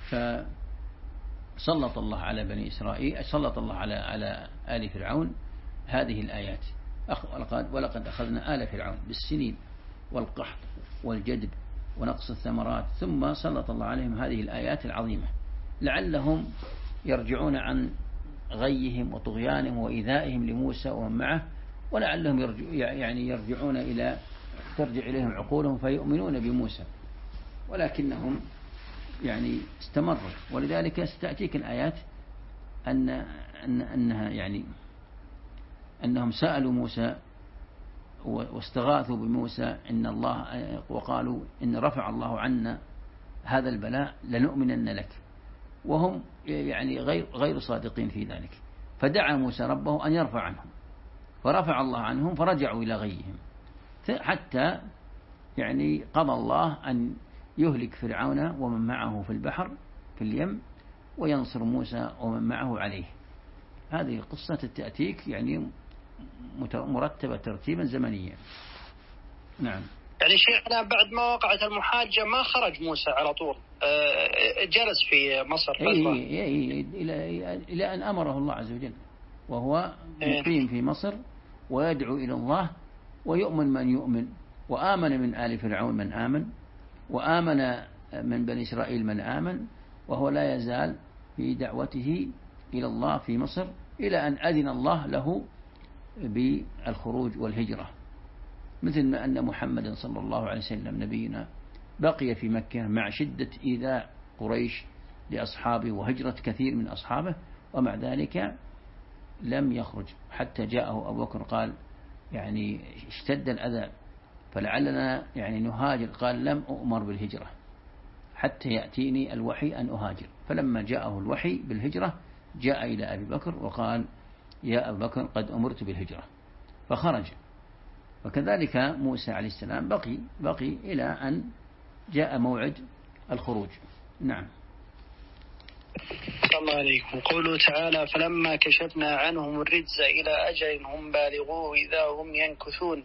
S1: فسلط الله على بني إسرائيل، سلط الله على آل فرعون هذه الآيات. ولقد أخذنا آل فرعون بالسنين والقحط والجدب ونقص الثمرات، ثم سلط الله عليهم هذه الآيات العظيمة لعلهم يرجعون عن غيهم وطغيانهم وإيذائهم لموسى ومن معه، ولعلهم يرجعون ترجع إليهم عقولهم فيؤمنون بموسى، ولكنهم استمروا. ولذلك ستأتيك الآيات أنها أنهم سألوا موسى واستغاثوا بموسى إن الله، وقالوا إن رفع الله عنا هذا البلاء لنؤمنن لك، وهم غير صادقين في ذلك. فدعا موسى ربه أن يرفع عنهم، فرفع الله عنهم فرجعوا إلى غيهم، حتى قضى الله أن يهلك فرعون ومن معه في البحر في اليم، وينصر موسى ومن معه عليه. هذه القصة تأتيك مرتبة ترتيبا زمنيا. نعم.
S2: شيخنا بعد ما وقعت المحاجة ما خرج موسى على طول، جلس في مصر فترة
S1: إلى أن أمره الله عز وجل، وهو مقيم في مصر ويدعو إلى الله، ويؤمن من يؤمن، وآمن من آل فرعون من آمن، وآمن من بني إسرائيل من آمن، وهو لا يزال في دعوته إلى الله في مصر إلى أن أذن الله له بالخروج والهجرة. مثل ما أن محمد صلى الله عليه وسلم نبينا بقي في مكة مع شدة إيذاء قريش لأصحابه وهجرة كثير من أصحابه، ومع ذلك لم يخرج حتى جاءه أبو بكر قال اشتد الأذى فلعلنا نهاجر، قال لم أؤمر بالهجرة حتى يأتيني الوحي أن أهاجر. فلما جاءه الوحي بالهجرة جاء إلى أبي بكر وقال يا أبا بكر قد أمرت بالهجرة، فخرج. وكذلك موسى عليه السلام بقي إلى أن جاء موعد الخروج. نعم.
S2: الله عليكم. قوله تعالى فلما كشفنا عنهم الرجز إلى أجل هم بالغوه إذا هم ينكثون.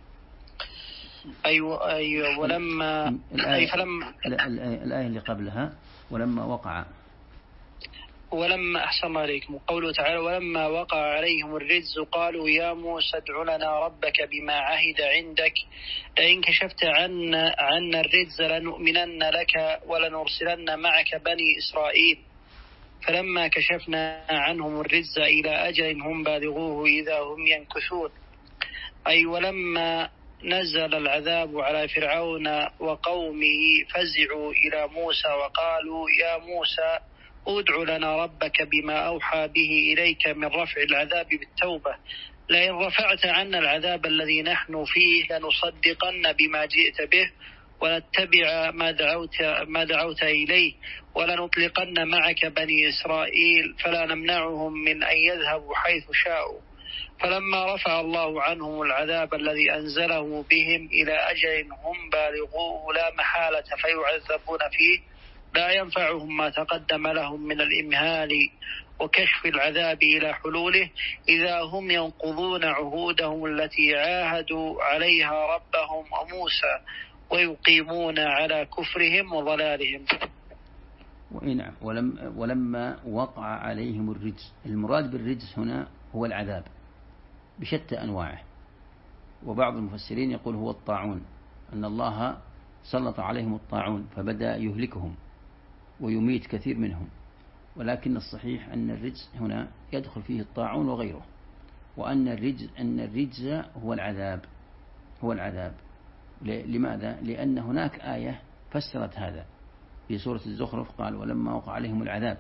S2: ولما
S1: الآية اللي قبلها ولما
S2: أحسن الله عليكم. قوله تعالى ولما وقع عليهم الرجز قالوا يا موسى ادع لنا ربك بما عهد عندك لئن كشفت عنا الرجز لنؤمنن لك ولنرسلن معك بني إسرائيل. فلما كشفنا عنهم الرجز إلى أجل هم بالغوه إذا هم ينكثون. ولما نزل العذاب على فرعون وقومه فزعوا إلى موسى وقالوا يا موسى ادع لنا ربك بما أوحى به إليك من رفع العذاب بالتوبة، لئن رفعت عنا العذاب الذي نحن فيه لنصدقن بما جئت به ونتبع ما دعوت إليه ولنطلقن معك بني إسرائيل فلا نمنعهم من أن يذهبوا حيث شاءوا. فلما رفع الله عنهم العذاب الذي أنزله بهم إلى أجل هم بالغوه لا محالة فيعذبون فيه لا ينفعهم ما تقدم لهم من الإمهال وكشف العذاب إلى حلوله إذا هم ينقضون عهودهم التي عاهدوا عليها ربهم وموسى ويقيمون على كفرهم وضلالهم.
S1: ولما وقع عليهم الرجز، المراد بالرجز هنا هو العذاب، بشتى أنواعه. وبعض المفسرين يقول هو الطاعون، أن الله سلط عليهم الطاعون فبدأ يهلكهم ويميت كثير منهم. ولكن الصحيح أن الرجز هنا يدخل فيه الطاعون وغيره، وأن الرجز هو العذاب. لماذا؟ لأن هناك آية فسرت هذا في سورة الزخرف، قال ولما وقع عليهم العذاب،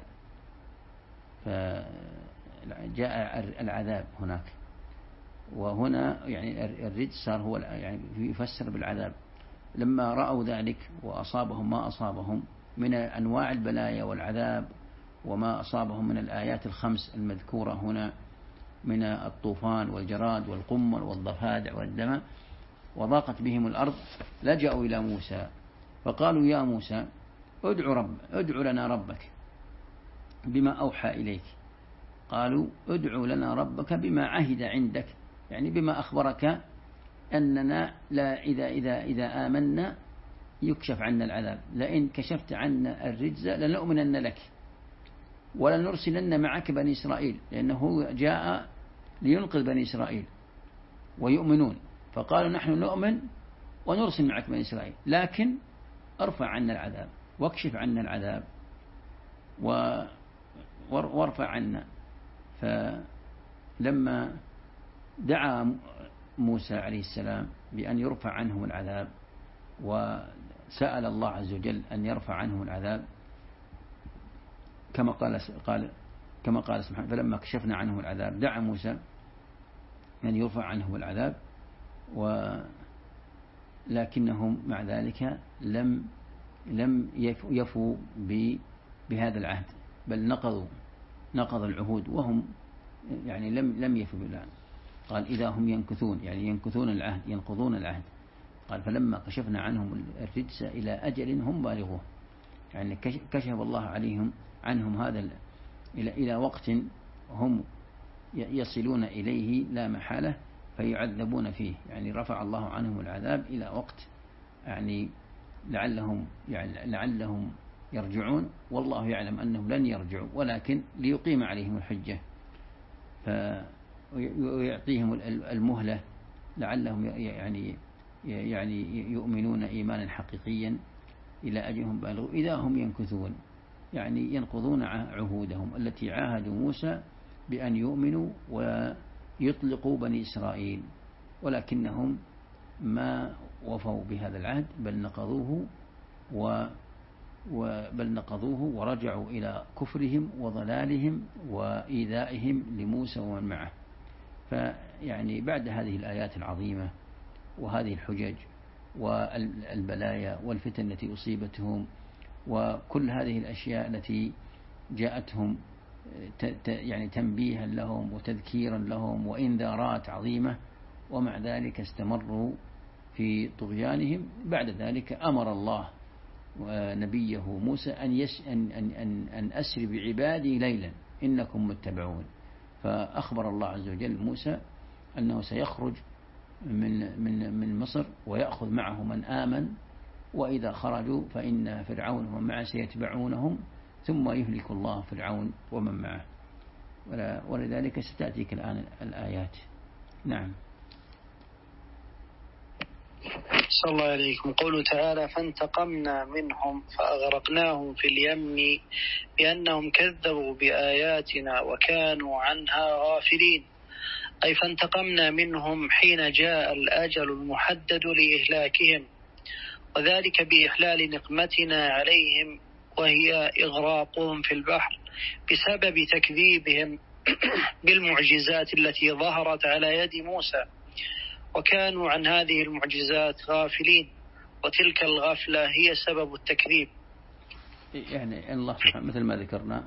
S1: فجاء العذاب هناك. وهنا يعني الرجز صار هو يعني يفسر بالعذاب. لما رأوا ذلك وأصابهم ما أصابهم من أنواع البلايا والعذاب، وما أصابهم من الآيات الخمس المذكورة هنا من الطوفان والجراد والقمل والضفادع والدم، وضاقت بهم الأرض، لجأوا إلى موسى فقالوا يا موسى ادع لنا ربك بما أوحى إليك. قالوا ادع لنا ربك بما عهد عندك، يعني بما أخبرك أننا لا إذا آمنا يكشف عنا العذاب، لئن كشفت عنا الرجز لنؤمنن لك ولنرسلن معك بني إسرائيل، لأنه جاء لينقذ بني إسرائيل ويؤمنون، فقالوا نحن نؤمن ونرسل معك بني إسرائيل، لكن ارفع عنا العذاب واكشف عنا العذاب وارفع عنا. فلما دعا موسى عليه السلام بأن يرفع عنهم العذاب، وسأل الله عز وجل أن يرفع عنهم العذاب كما قال سبحانه فلما كشفنا عنهم العذاب، دعا موسى أن يرفع عنهم العذاب، ولكنهم مع ذلك لم يفوا بهذا العهد، بل نقضوا العهود، وهم يعني لم يفوا بالعهد. قال إذا هم ينكثون، يعني ينكثون العهد، ينقضون العهد. قال فلما كشفنا عنهم الرجس إلى أجل هم بالغوه، يعني كشف الله عنهم هذا إلى وقت هم يصلون إليه لا محالة فيعذبون فيه، يعني رفع الله عنهم العذاب إلى وقت يعني لعلهم يرجعون، والله يعلم أنهم لن يرجعوا، ولكن ليقيم عليهم الحجة ويعطيهم المهلة لعلهم يعني يؤمنون إيمانا حقيقيا إلى أجلهم بالغوا. إذا هم ينكثون، يعني ينقضون عهودهم التي عاهدوا موسى بأن يؤمنوا ويطلقوا بني إسرائيل، ولكنهم ما وفوا بهذا العهد، بل نقضوه ورجعوا إلى كفرهم وضلالهم وإيذائهم لموسى ومن معه. فيعني بعد هذه الآيات العظيمة وهذه الحجج والبلايا والفتن التي أصيبتهم وكل هذه الأشياء التي جاءتهم يعني تنبيها لهم وتذكيرا لهم وإنذارات عظيمة، ومع ذلك استمروا في طغيانهم. بعد ذلك أمر الله نبيه موسى أن أسر بعبادي ليلا إنكم متبعون، فأخبر الله عز وجل موسى أنه سيخرج من مصر ويأخذ معه من آمن، وإذا خرجوا فإن فرعون ومن معه سيتبعونهم ثم يهلك الله فرعون ومن معه. ولذلك ستأتيك الآن الآيات. نعم.
S2: صلى الله عليكم. قوله تعالى فانتقمنا منهم فأغرقناهم في اليم بأنهم كذبوا بآياتنا وكانوا عنها غافلين، أي فانتقمنا منهم حين جاء الأجل المحدد لإهلاكهم، وذلك بإحلال نقمتنا عليهم وهي إغراقهم في البحر بسبب تكذيبهم بالمعجزات التي ظهرت على يد موسى، وكانوا عن هذه المعجزات غافلين، وتلك الغفلة هي سبب التكذيب.
S1: يعني الله سبحانه مثل ما ذكرنا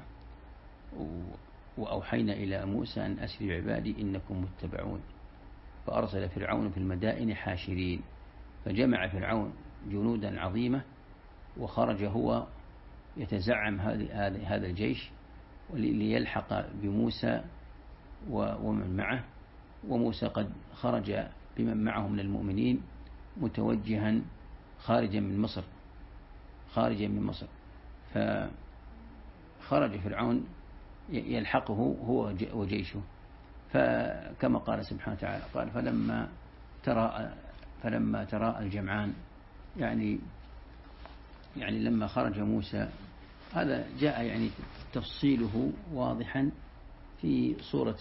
S1: وأوحينا إلى موسى أن أسر بعبادي إنكم متبعون، فأرسل فرعون في المدائن حاشرين، فجمع فرعون جنودا عظيمة وخرج هو يتزعم هذا الجيش ليلحق بموسى ومن معه، وموسى قد خرج بمن معه من المؤمنين متوجها خارجا من مصر. فخرج فرعون يلحقه هو وجيشه، فكما قال سبحانه وتعالى قال فلما ترى الجمعان، يعني لما خرج موسى. هذا جاء يعني تفصيله واضحا في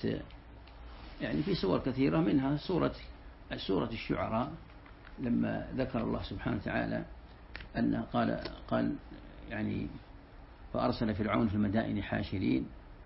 S1: سور كثيرة، منها سورة الشعراء، لما ذكر الله سبحانه وتعالى أن قال يعني فأرسل فرعون في المدائن حاشرين،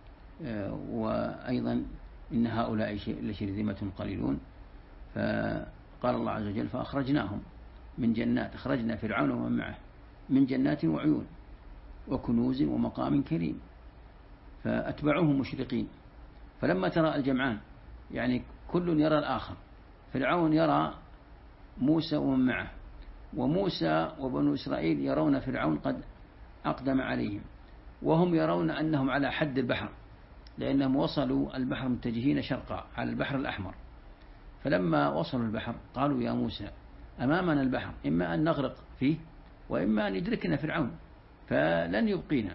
S1: وأيضا إن هؤلاء لشرذمة قليلون. فقال الله عز وجل فأخرجناهم من جنات، أخرجنا فرعون ومن معه من جنات وعيون وكنوز ومقام كريم، فأتبعوهم مشرقين. فلما ترى الجمعان، يعني كل يرى الآخر، فرعون يرى موسى ومن معه، وموسى وبنو إسرائيل يرون فرعون قد أقدم عليهم، وهم يرون أنهم على حد البحر، لأنهم وصلوا البحر متجهين شرقا على البحر الأحمر. فلما وصلوا البحر قالوا يا موسى أمامنا البحر، إما أن نغرق فيه وإما أن يدركنا فرعون فلن يبقينا.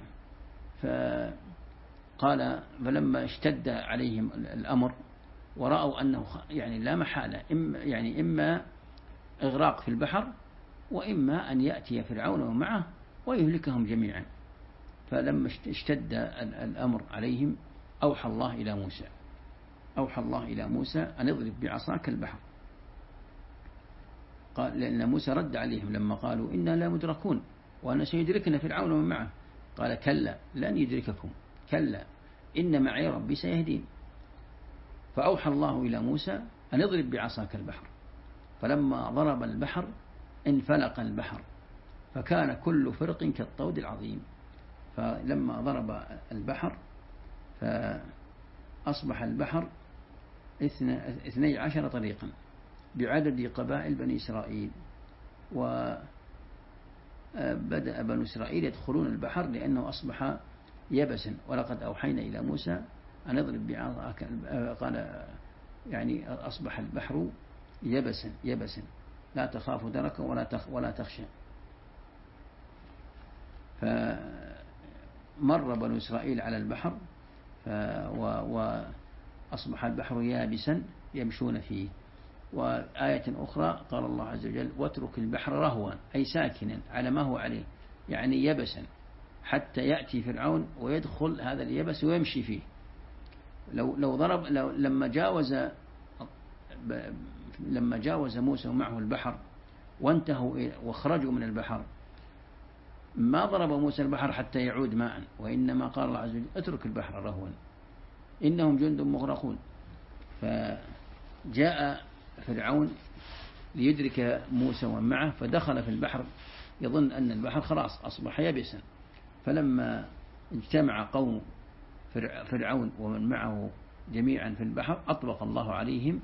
S1: فقال فلما اشتد عليهم الأمر ورأوا أنه يعني لا محالة، إما إغراق في البحر وإما أن يأتي فرعون ومعه ويهلكهم جميعا. فلما اشتد الأمر عليهم أوحى الله إلى موسى أن اضرب بعصاك البحر. قال لأن موسى رد عليهم لما قالوا إنا لا مدركون وأن سيدركنا فرعون ومن معه. قال كلا لن يدرككم، كلا إن معي ربي سيهدين. فأوحى الله إلى موسى أن اضرب بعصاك البحر، فلما ضرب البحر انفلق البحر فكان كل فرق كالطود العظيم. فلما ضرب البحر فأصبح البحر 12 طريقا بعدد قبائل بني إسرائيل، وبدأ بنو إسرائيل يدخلون البحر لأنه أصبح يبسا. ولقد أوحينا إلى موسى أن اضرب بعصاك، قال يعني أصبح البحر يبسا لا تخاف دركا ولا تخشى. فمر بنو إسرائيل على البحر وأصبح البحر يابسا يمشون فيه. وآية أخرى قال الله عز وجل واترك البحر رهوا، أي ساكنا على ما هو عليه، يعني يبسا حتى يأتي فرعون ويدخل هذا اليبس ويمشي فيه. لما جاوز موسى ومعه البحر وانتهوا وخرجوا من البحر، ما ضرب موسى البحر حتى يعود ماء، وإنما قال الله عز وجل اترك البحر رهوا إنهم جند مغرقون. فجاء فرعون ليدرك موسى ومن معه، فدخل في البحر يظن أن البحر خلاص أصبح يبسا. فلما اجتمع قوم فرعون ومن معه جميعا في البحر أطبق الله عليهم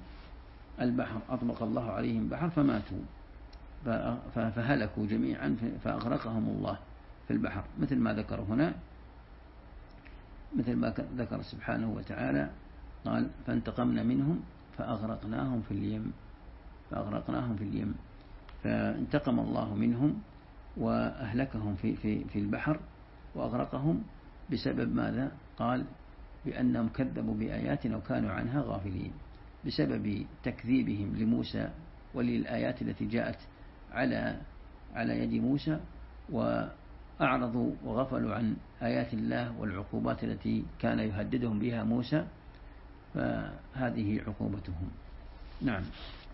S1: البحر فماتوا، فهلكوا جميعا فأغرقهم الله في البحر، مثل ما ذكر هنا، مثل ما ذكر سبحانه وتعالى قال فانتقمنا منهم فأغرقناهم في اليم. فانتقم الله منهم وأهلكهم في البحر وأغرقهم بسبب ماذا؟ قال بأنهم كذبوا بآياتنا وكانوا عنها غافلين، بسبب تكذيبهم لموسى وللآيات التي جاءت على يد موسى، وأعرضوا وغفلوا عن آيات الله والعقوبات التي كان يهددهم بها موسى، فهذه عقوبتهم. نعم.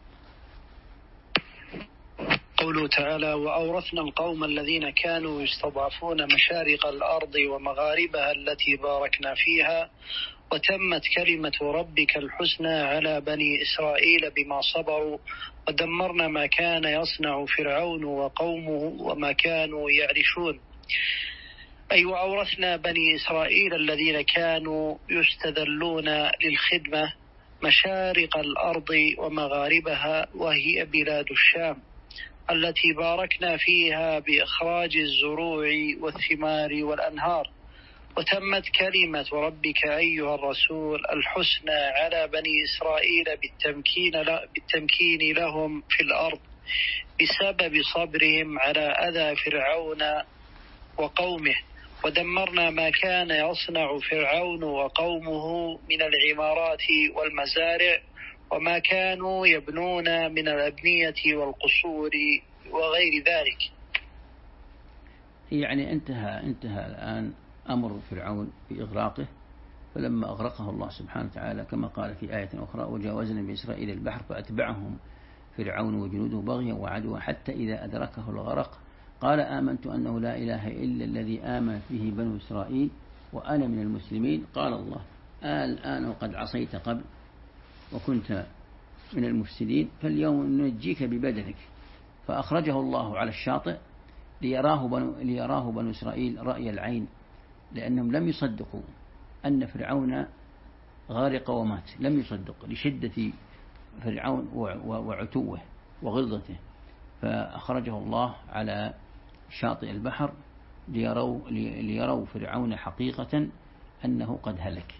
S2: قوله تعالى وأورثنا القوم الذين كانوا يستضعفون مشارق الأرض ومغاربها التي باركنا فيها وتمت كلمة ربك الحسنى على بني إسرائيل بما صبروا ودمرنا ما كان يصنع فرعون وقومه وما كانوا يعرشون. أي وأورثنا بني إسرائيل الذين كانوا يستذلون للخدمة مشارق الأرض ومغاربها، وهي بلاد الشام التي باركنا فيها بإخراج الزروع والثمار والأنهار. وتمت كلمة ربك أيها الرسول الحسنى على بني إسرائيل بالتمكين لهم في الأرض بسبب صبرهم على أذى فرعون وقومه ودمرنا ما كان يصنع فرعون وقومه من العمارات والمزارع وما كانوا يبنون من الأبنية والقصور وغير ذلك.
S1: يعني انتهى الآن أمر فرعون بإغراقه، فلما أغرقه الله سبحانه وتعالى كما قال في آية أخرى: وجاوزنا بإسرائيل البحر فأتبعهم فرعون وجنوده بغيا وعدوا حتى إذا أدركه الغرق قال آمنت أنه لا إله إلا الذي آمنت به بنو إسرائيل وأنا من المسلمين. قال الله: الآن وقد عصيت قبل وكنت من المفسدين، فاليوم ننجيك ببدنك. فأخرجه الله على الشاطئ ليراه بنو إسرائيل رأي العين، لأنهم لم يصدقوا أن فرعون غارق ومات، لم يصدق لشدة فرعون وعتوه وغلظته، فأخرجه الله على شاطئ البحر ليروا فرعون حقيقة أنه قد هلك،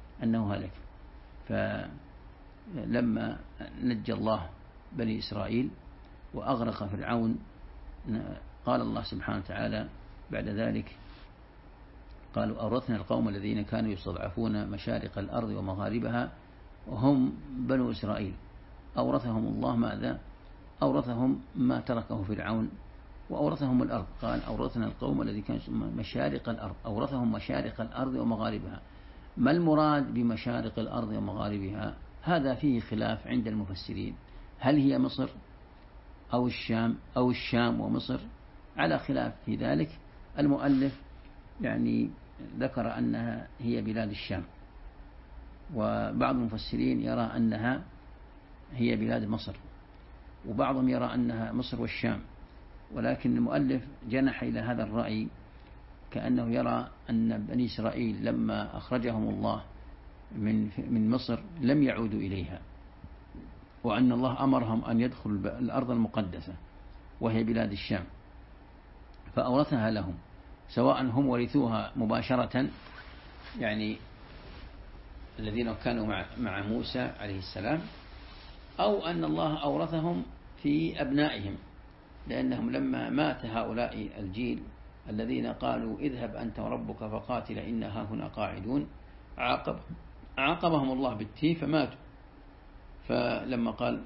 S1: فلما نجى الله بني إسرائيل وأغرق فرعون قال الله سبحانه وتعالى بعد ذلك: قالوا أورثنا القوم الذين كانوا يستضعفون مشارق الأرض ومغاربها وهم بنو إسرائيل. أورثهم الله ماذا؟ أورثهم ما تركه فرعون وأورثهم الأرض. قال: أورثنا القوم الذي كانوا مشارق الأرض، أورثهم مشارق الأرض ومغاربها. ما المراد بمشارق الأرض ومغاربها؟ هذا فيه خلاف عند المفسرين، هل هي مصر أو الشام أو الشام ومصر؟ على خلاف في ذلك. المؤلف يعني ذكر أنها هي بلاد الشام، وبعض المفسرين يرى أنها هي بلاد مصر، وبعضهم يرى أنها مصر والشام، ولكن المؤلف جنح إلى هذا الرأي كأنه يرى أن بني إسرائيل لما أخرجهم الله من مصر لم يعودوا إليها، وأن الله أمرهم أن يدخلوا الأرض المقدسة وهي بلاد الشام، فأورثها لهم، سواء هم ورثوها مباشرة يعني الذين كانوا مع موسى عليه السلام، أو أن الله أورثهم في أبنائهم، لأنهم لما مات هؤلاء الجيل الذين قالوا اذهب أنت وربك فقاتل إنا هنا قاعدون عاقبهم الله بالتيه فماتوا. فلما قال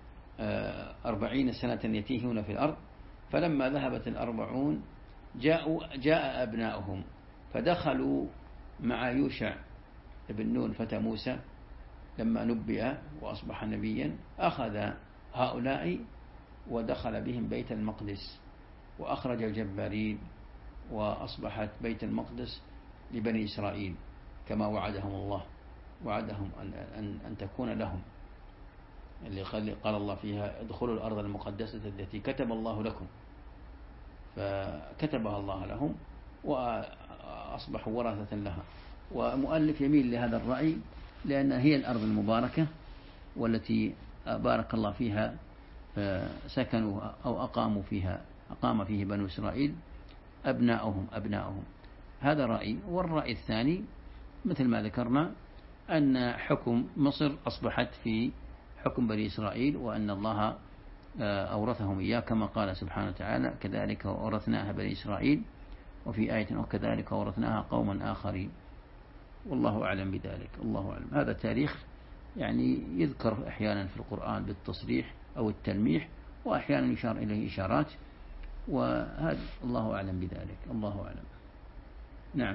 S1: 40 سنة يتيهون في الأرض، فلما ذهبت 40 جاء أبناؤهم فدخلوا مع يوشع بن نون فتى موسى لما نبئ وأصبح نبيا، أخذ هؤلاء ودخل بهم بيت المقدس وأخرج الجبارين، وأصبحت بيت المقدس لبني إسرائيل كما وعدهم الله، وعدهم أن تكون لهم، اللي قال الله فيها ادخلوا الأرض المقدسة التي كتب الله لكم، فكتبها الله لهم وأصبحوا ورثة لها. ومؤلف يميل لهذا الرأي لأن هي الأرض المباركة والتي بارك الله فيها سكنوا أو أقام فيه بنو إسرائيل أبناؤهم. هذا رأي. والرأي الثاني مثل ما ذكرنا أن حكم مصر أصبحت في حكم بني إسرائيل، وأن الله أورثهم إياه كما قال سبحانه وتعالى: كذلك أورثناها بني إسرائيل، وفي آية وكذلك أورثناها قوما آخرين. والله أعلم بذلك، الله أعلم. هذا تاريخ يعني يذكر أحيانا في القرآن بالتصريح أو التلميح، وأحيانا يشار إليه إشارات، وهذا الله أعلم بذلك، الله أعلم. نعم.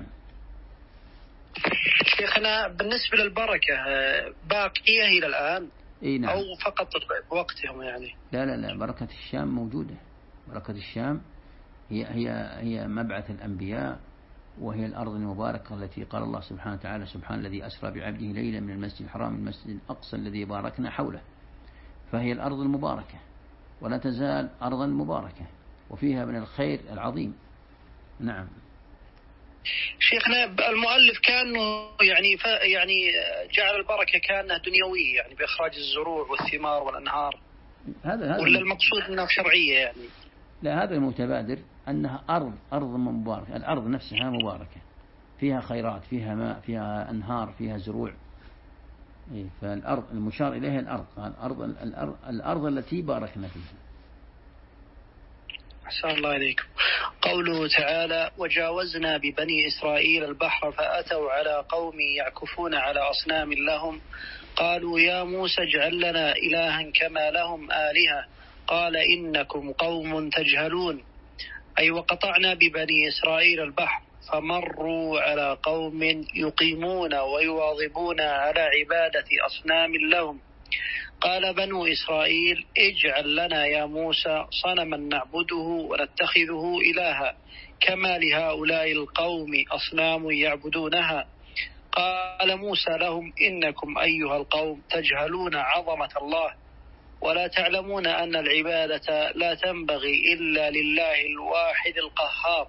S2: شيخنا بالنسبة للبركة باقية إلى الآن؟
S1: نعم.
S2: أو فقط وقتهم يعني؟
S1: لا، بركة الشام موجودة. بركة الشام هي مبعث الأنبياء، وهي الأرض المباركة التي قال الله سبحانه وتعالى: سبحان الذي أسرى بعبده ليلا من المسجد الحرام من المسجد الأقصى الذي باركنا حوله. فهي الأرض المباركة ولا تزال أرضا مباركة وفيها من الخير العظيم. نعم.
S2: شيخنا المؤلف كان يعني جعل البركة كأنها دنيوية، يعني بإخراج الزروع والثمار والأنهار،
S1: هذا
S2: ولا المقصود أنها شرعية يعني؟
S1: لا، هذا المتبادر أنها أرض مباركة، الأرض نفسها مباركة، فيها خيرات، فيها ماء، فيها أنهار، فيها زروع. فالأرض المشار إليها الأرض التي باركنا فيها.
S2: أحسن الله عليكم. قوله تعالى: وجاوزنا ببني إسرائيل البحر فأتوا على قوم يعكفون على أصنام لهم قالوا يا موسى اجعل لنا إلها كما لهم آلهة قال إنكم قوم تجهلون. أي وقطعنا ببني إسرائيل البحر فمروا على قوم يقيمون ويواظبون على عبادة أصنام لهم. قال بنو إسرائيل اجعل لنا يا موسى صنما نعبده ونتخذه إلها كما لهؤلاء القوم أصنام يعبدونها. قال موسى لهم إنكم أيها القوم تجهلون عظمة الله ولا تعلمون أن العبادة لا تنبغي إلا لله الواحد القهار.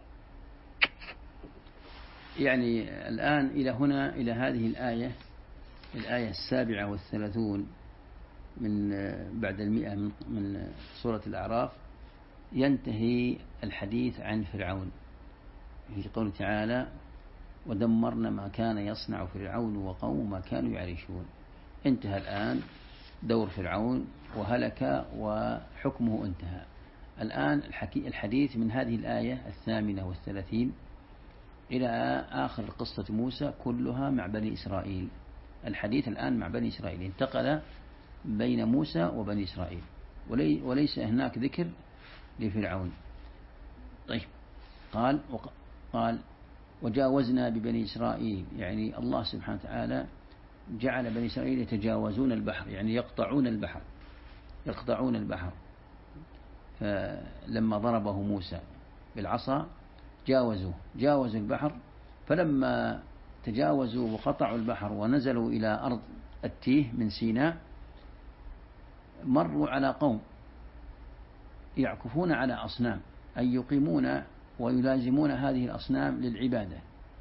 S1: يعني الآن إلى هنا، إلى هذه الآية 37 من بعد 100 من سورة الأعراف ينتهي الحديث عن فرعون في قوله تعالى: ودمرنا ما كان يصنع فرعون وقوم ما كانوا يعرشون. انتهى الآن دور فرعون وهلك وحكمه انتهى. الآن الحديث من هذه الآية 38 إلى آخر قصة موسى كلها مع بني إسرائيل. الحديث الآن مع بني إسرائيل، انتقل بين موسى وبني إسرائيل وليس هناك ذكر لفرعون. طيب، قال وجاوزنا ببني إسرائيل، يعني الله سبحانه وتعالى جعل بني إسرائيل يتجاوزون البحر، يعني يقطعون البحر. فلما ضربه موسى بالعصا جاوزوا البحر، فلما تجاوزوا وقطعوا البحر ونزلوا إلى أرض التيه من سيناء مروا على قوم يعكفون على أصنام، أي يقيمون ويلازمون هذه الأصنام للعبادة.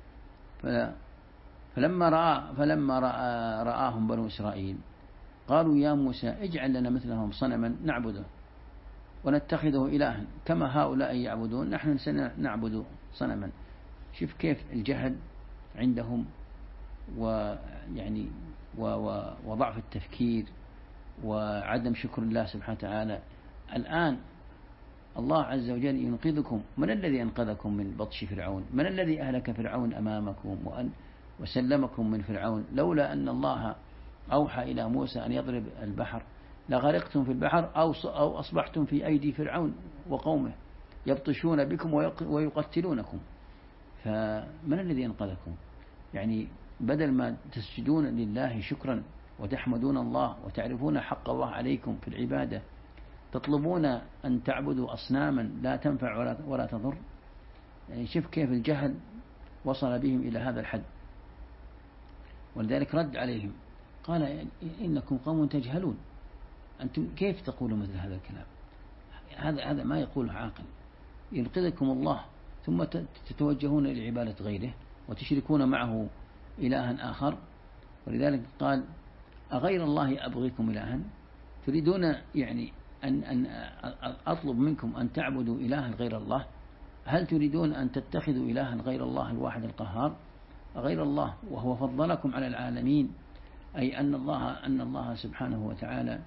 S1: فلما رآهم بنو إسرائيل قالوا يا موسى اجعل لنا مثلهم صنما نعبده ونتخذه إلها كما هؤلاء يعبدون، نحن سنعبد صنما. شوف كيف الجهل عندهم ويعني وضعف التفكير وعدم شكر الله سبحانه وتعالى. الآن الله عز وجل ينقذكم. من الذي أنقذكم من بطش فرعون؟ من الذي أهلك فرعون أمامكم وسلمكم من فرعون؟ لولا أن الله أوحى إلى موسى أن يضرب البحر لغرقتم في البحر أو أصبحتم في أيدي فرعون وقومه يبطشون بكم ويقتلونكم. فمن الذي أنقذكم؟ يعني بدل ما تسجدون لله شكرا وتحمدون الله وتعرفون حق الله عليكم في العبادة، تطلبون أن تعبدوا أصناما لا تنفع ولا تضر. يعني شوف كيف الجهل وصل بهم إلى هذا الحد. ولذلك رد عليهم قال إنكم قوم تجهلون، أنتم كيف تقولون مثل هذا الكلام؟ هذا ما يقوله عاقل. ينقذكم الله ثم تتوجهون لعبادة غيره وتشركون معه إلها آخر. ولذلك قال أغير الله أبغيكم إلها؟ تريدون يعني أن أطلب منكم أن تعبدوا إلها غير الله؟ هل تريدون أن تتخذوا إلها غير الله الواحد القهار؟ غير الله وهو فضلكم على العالمين، أي أن الله سبحانه وتعالى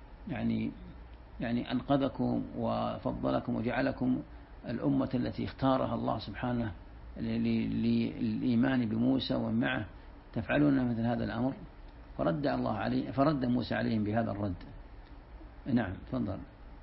S1: يعني أنقذكم وفضلكم وجعلكم الأمة التي اختارها الله سبحانه للإيمان بموسى ومعه، تفعلون مثل هذا الأمر. فرد موسى عليهم بهذا الرد. نعم، تفضل.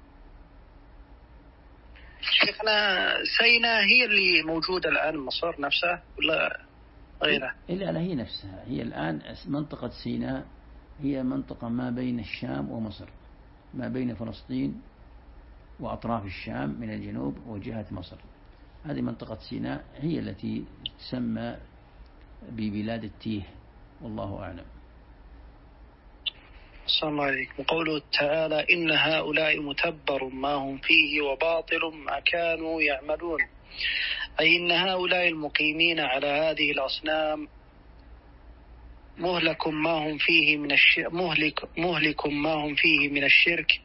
S2: شيخنا، سيناء هي اللي موجودة الآن مصر نفسها ولا غيرها؟
S1: لا، هي نفسها. هي الآن منطقة سيناء هي منطقة ما بين الشام ومصر، ما بين فلسطين وأطراف الشام من الجنوب وجهة مصر. هذه منطقة سيناء هي التي تسمى ببلاد التيه، والله أعلم.
S2: صلى الله عليكم. وقوله تعالى إن هؤلاء متبر ما هم فيه وباطل ما كانوا يعملون، أي إن هؤلاء المقيمين على هذه الأصنام مهلك ما هم فيه من الشرك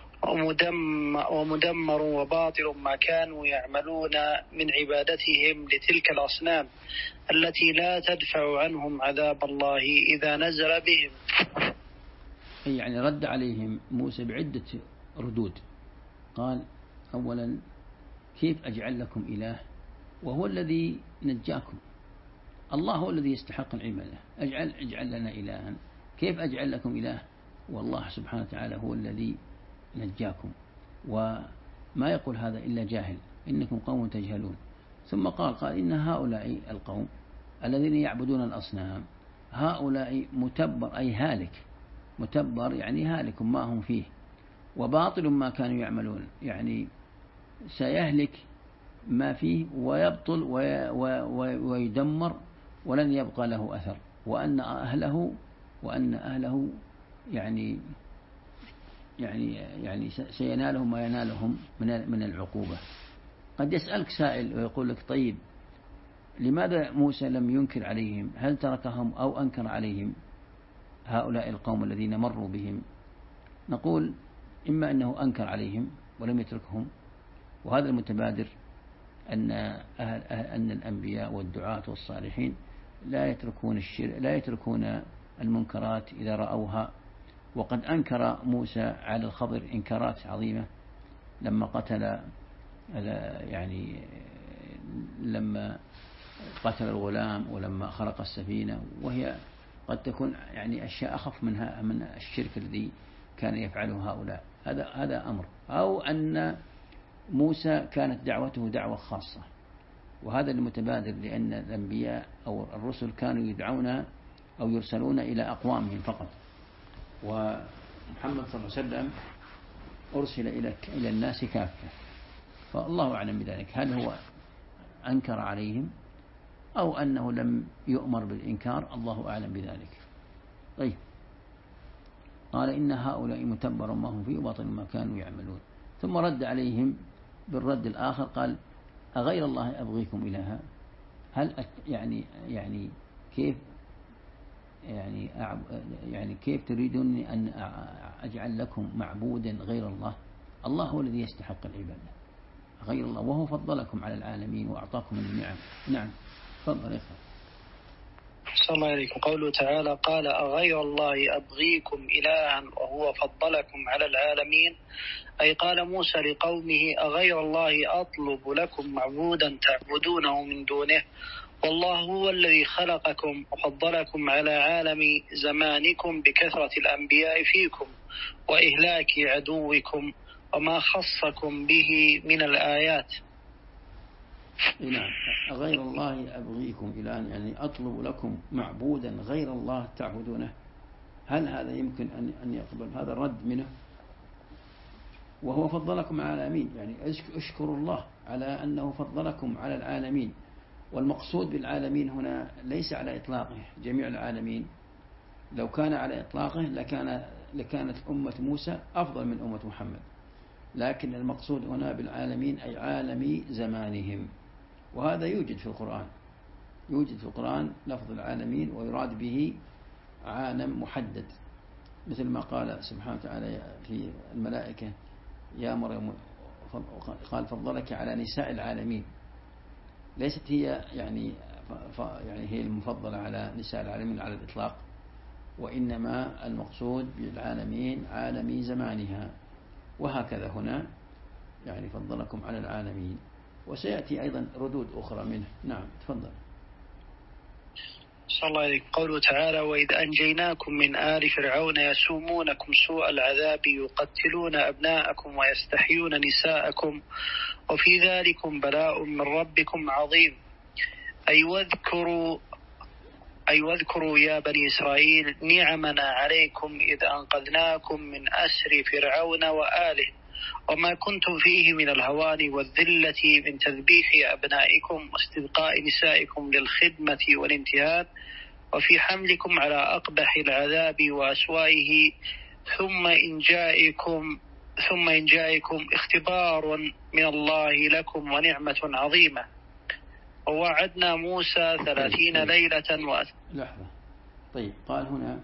S2: ومدمر وباطل ما كانوا يعملون من عبادتهم لتلك الأصنام التي لا تدفع عنهم عذاب الله إذا نزل بهم.
S1: يعني رد عليهم موسى بعدة ردود. قال أولا كيف أجعل لكم إله وهو الذي نجاكم؟ الله هو الذي يستحق العبادة. اجعل لنا إلها، كيف أجعل لكم إله والله سبحانه وتعالى هو الذي نجاكم؟ وما يقول هذا إلا جاهل، إنكم قوم تجهلون. ثم قال إن هؤلاء القوم الذين يعبدون الأصنام هؤلاء متبر أي هالك، متبر يعني هالك ما هم فيه، وباطل ما كانوا يعملون، يعني سيهلك ما فيه ويبطل ويدمر ولن يبقى له أثر، وأن أهله يعني سينالهم ما ينالهم من العقوبة. قد يسألك سائل ويقول لك طيب لماذا موسى لم ينكر عليهم؟ هل تركهم أو أنكر عليهم هؤلاء القوم الذين مروا بهم؟ نقول إما أنه أنكر عليهم ولم يتركهم، وهذا المتبادر أن الأنبياء والدعاة والصالحين لا يتركون المنكرات إذا رأوها. وقد أنكر موسى على الخضر إنكارات عظيمة لما قتل الغلام ولما خرق السفينة، وهي قد تكون يعني أشياء أخف منها من الشرك الذي كان يفعله هؤلاء. هذا أمر. أو أن موسى كانت دعوته دعوة خاصة، وهذا المتبادر، لأن الأنبياء أو الرسل كانوا يدعون أو يرسلون إلى أقوامهم فقط، ومحمد صلى الله عليه وسلم أرسل إلى الناس كافة. فالله أعلم بذلك، هل هو أنكر عليهم أو أنه لم يؤمر بالإنكار، الله أعلم بذلك. طيب، قال إن هؤلاء متبر ما هم فيه وباطل ما كانوا يعملون. ثم رد عليهم بالرد الآخر، قال أغير الله أبغيكم إلها؟ هل يعني كيف يعني كيف تريدون أن أجعل لكم معبودا غير الله؟ الله هو الذي يستحق العبادة، غير الله، وهو فضلكم على العالمين وأعطاكم النعم. نعم، تفضل يا أخي.
S2: صلى الله عليكم. قوله تعالى قال أغير الله أبغيكم إلها وهو فضلكم على العالمين، أي قال موسى لقومه أغير الله أطلب لكم معبودا تعبدونه من دونه، والله هو الذي خلقكم وفضلكم على عالم زمانكم بكثرة الأنبياء فيكم وإهلاك عدوكم وما خصكم به من الآيات.
S1: نعم، غير الله أبغيكم إلها يعني أطلب لكم معبودا غير الله تعبدونه. هل هذا يمكن أن يقبل هذا الرد منه؟ وهو فضلكم على العالمين، يعني اشكروا الله على أنه فضلكم على العالمين. والمقصود بالعالمين هنا ليس على إطلاقه جميع العالمين، لو كان على إطلاقه لكانت أمة موسى أفضل من أمة محمد، لكن المقصود هنا بالعالمين أي عالمي زمانهم. وهذا يوجد في القرآن لفظ العالمين ويراد به عالم محدد، مثل ما قال سبحانه وتعالى في الملائكة يا مريم قال فضلك على نساء العالمين، ليست هي يعني هي المفضلة على نساء العالمين على الإطلاق، وإنما المقصود بالعالمين عالمي زمانها. وهكذا هنا يعني فضلكم على العالمين، وسيأتي أيضا ردود أخرى منه. نعم، تفضل.
S2: صلى الله عليه. قوله تعالى وإذ أنجيناكم من آل فرعون يسومونكم سوء العذاب يقتلون أبناءكم ويستحيون نساءكم وفي ذلكم بلاء من ربكم عظيم. أي واذكروا يا بني إسرائيل نعمنا عليكم إذ أنقذناكم من أسر فرعون وآله وما كنتم فيه من الهوان والذلة من تذبيح أبنائكم واستبقاء نسائكم للخدمة والامتهان وفي حملكم على أقبح العذاب وأسوائه ثم إن جاءكم اختبار من الله لكم ونعمة عظيمة ووعدنا موسى 30 ليلة
S1: لحظة. طيب، قال هنا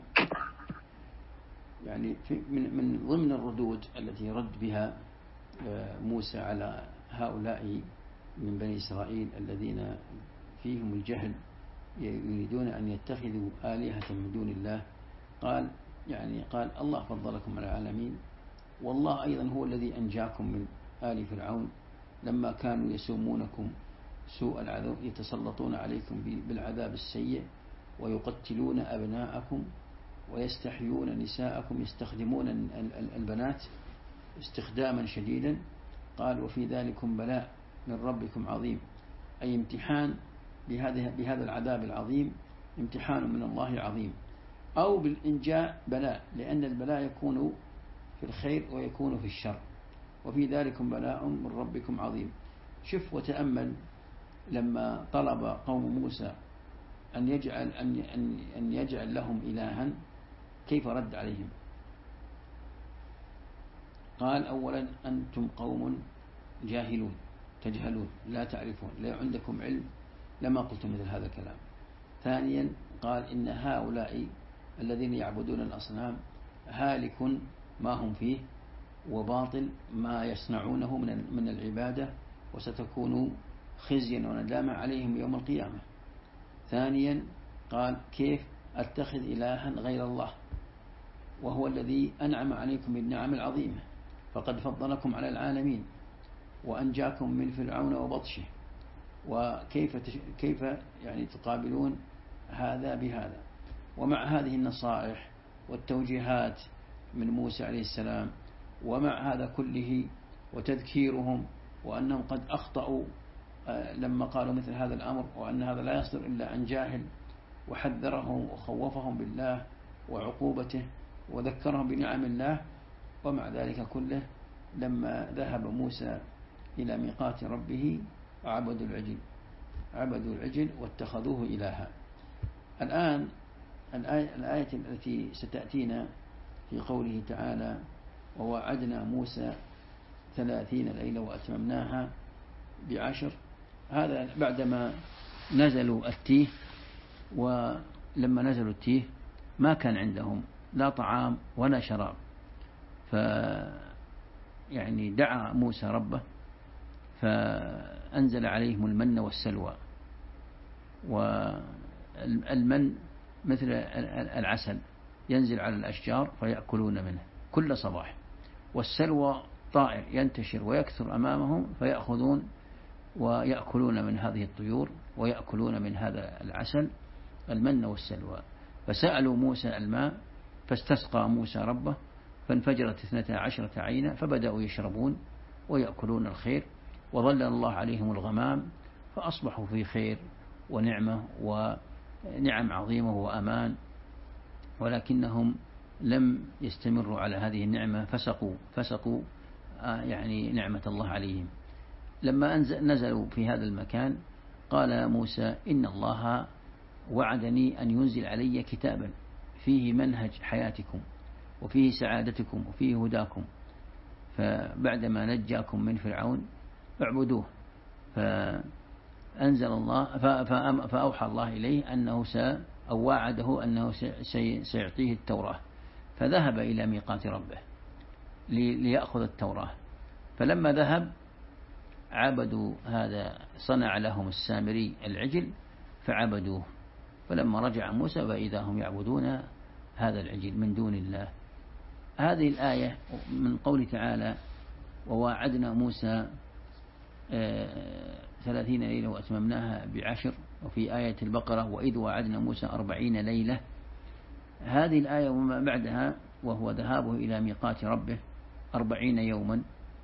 S1: يعني من ضمن الردود التي رد بها موسى على هؤلاء من بني إسرائيل الذين فيهم الجهل يريدون أن يتخذوا آلهة من دون الله، قال الله فضلكم على العالمين، والله أيضا هو الذي أنجاكم من آل فرعون لما كانوا يسومونكم سوء العذاب يتسلطون عليكم بالعذاب السيء ويقتلون أبناءكم ويستحيون نساءكم يستخدمون البنات استخداما شديدا. قال وفي ذلكم بلاء من ربكم عظيم، أي امتحان بهذا العذاب العظيم، امتحان من الله عظيم. أو بالإنجاء بلاء، لأن البلاء يكون في الخير ويكون في الشر. وفي ذلكم بلاء من ربكم عظيم. شف وتأمل لما طلب قوم موسى أن يجعل لهم إلها كيف رد عليهم. قال أولا أنتم قوم جاهلون تجهلون لا تعرفون لا عندكم علم لما قلتم مثل هذا الكلام. ثانيا قال إن هؤلاء الذين يعبدون الأصنام هالك ما هم فيه وباطل ما يصنعونه من العبادة، وستكون خزيا وندامة عليهم يوم القيامة. ثانيا قال كيف أتخذ إلها غير الله وهو الذي أنعم عليكم بالنعم العظيمة، فقد فضلكم على العالمين وأنجاكم من فرعون وبطشه، وكيف يعني تقابلون هذا بهذا. ومع هذه النصائح والتوجيهات من موسى عليه السلام، ومع هذا كله وتذكيرهم وأنهم قد أخطأوا لما قالوا مثل هذا الأمر، وأن هذا لا يصدر إلا عن جاهل، وحذرهم وخوفهم بالله وعقوبته وذكرهم بنعم الله. ومع ذلك كله لما ذهب موسى إلى ميقات ربه عبدوا العجل واتخذوه إلها. الآن الآية التي ستأتينا في قوله تعالى ووعدنا موسى 30 ليلة وأتممناها ب10. هذا بعدما نزلوا التيه، ولما نزلوا التيه ما كان عندهم لا طعام ولا شراب، يعني دعا موسى ربه فأنزل عليهم المن والسلوى. والمن مثل العسل ينزل على الأشجار فيأكلون منه كل صباح، والسلوى طائر ينتشر ويكثر أمامهم فيأخذون ويأكلون من هذه الطيور ويأكلون من هذا العسل المن والسلوى. فسألوا موسى الماء فاستسقى موسى ربه فانفجرت 12 عينا فبدأوا يشربون ويأكلون الخير، وظلل الله عليهم الغمام فأصبحوا في خير ونعمة ونعم عظيمة وأمان، ولكنهم لم يستمروا على هذه النعمة، فسقوا يعني نعمة الله عليهم. لما نزلوا في هذا المكان قال موسى إن الله وعدني أن ينزل علي كتابا فيه منهج حياتكم وفيه سعادتكم وفيه هداكم، فبعدما نجاكم من فرعون فاعبدوه. فأنزل الله فأوحى الله إليه أنه أو وعده أنه سيعطيه التوراة، فذهب إلى ميقات ربه ليأخذ التوراة. فلما ذهب عبدوا هذا، صنع لهم السامري العجل فعبدوه. فلما رجع موسى فإذا هم يعبدون هذا العجل من دون الله. هذه الآية من قوله تعالى وواعدنا موسى 30 ليلة وأتممناها ب10، وفي آية البقرة وإذ واعدنا موسى 40 ليلة. هذه الآية وما بعدها وهو ذهابه إلى ميقات ربه 40 يوما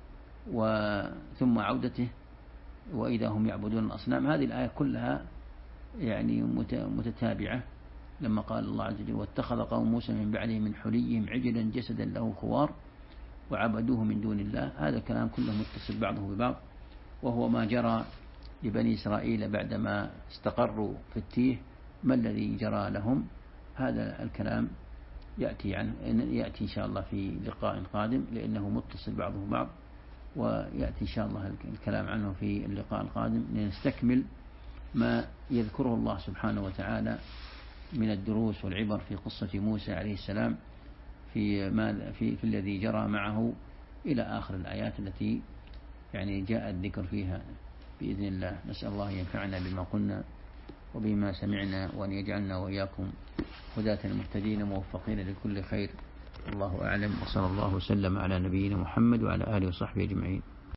S1: ثم عودته وإذا هم يعبدون الأصنام. هذه الآية كلها يعني متتابعة. لما قال الله عز وجل واتخذ قوم موسى من بعده من حليهم عجلا جسدا له خوار وعبدوه من دون الله، هذا الكلام كله متصل بعضه ببعض، وهو ما جرى لبني إسرائيل بعدما استقروا في التيه، ما الذي جرى لهم. هذا الكلام يأتي إن شاء الله في لقاء قادم، لأنه متصل بعضه بعض، ويأتي إن شاء الله الكلام عنه في اللقاء القادم لنستكمل ما يذكره الله سبحانه وتعالى من الدروس والعبر في قصة موسى عليه السلام في الذي جرى معه إلى آخر الآيات التي يعني جاء الذكر فيها بإذن الله. نسأل الله ينفعنا بما قلنا وبما سمعنا، وأن يجعلنا وإياكم هداة المهتدين موفقين لكل خير. الله أعلم، وصلى الله وسلم على نبينا محمد وعلى آله وصحبه أجمعين.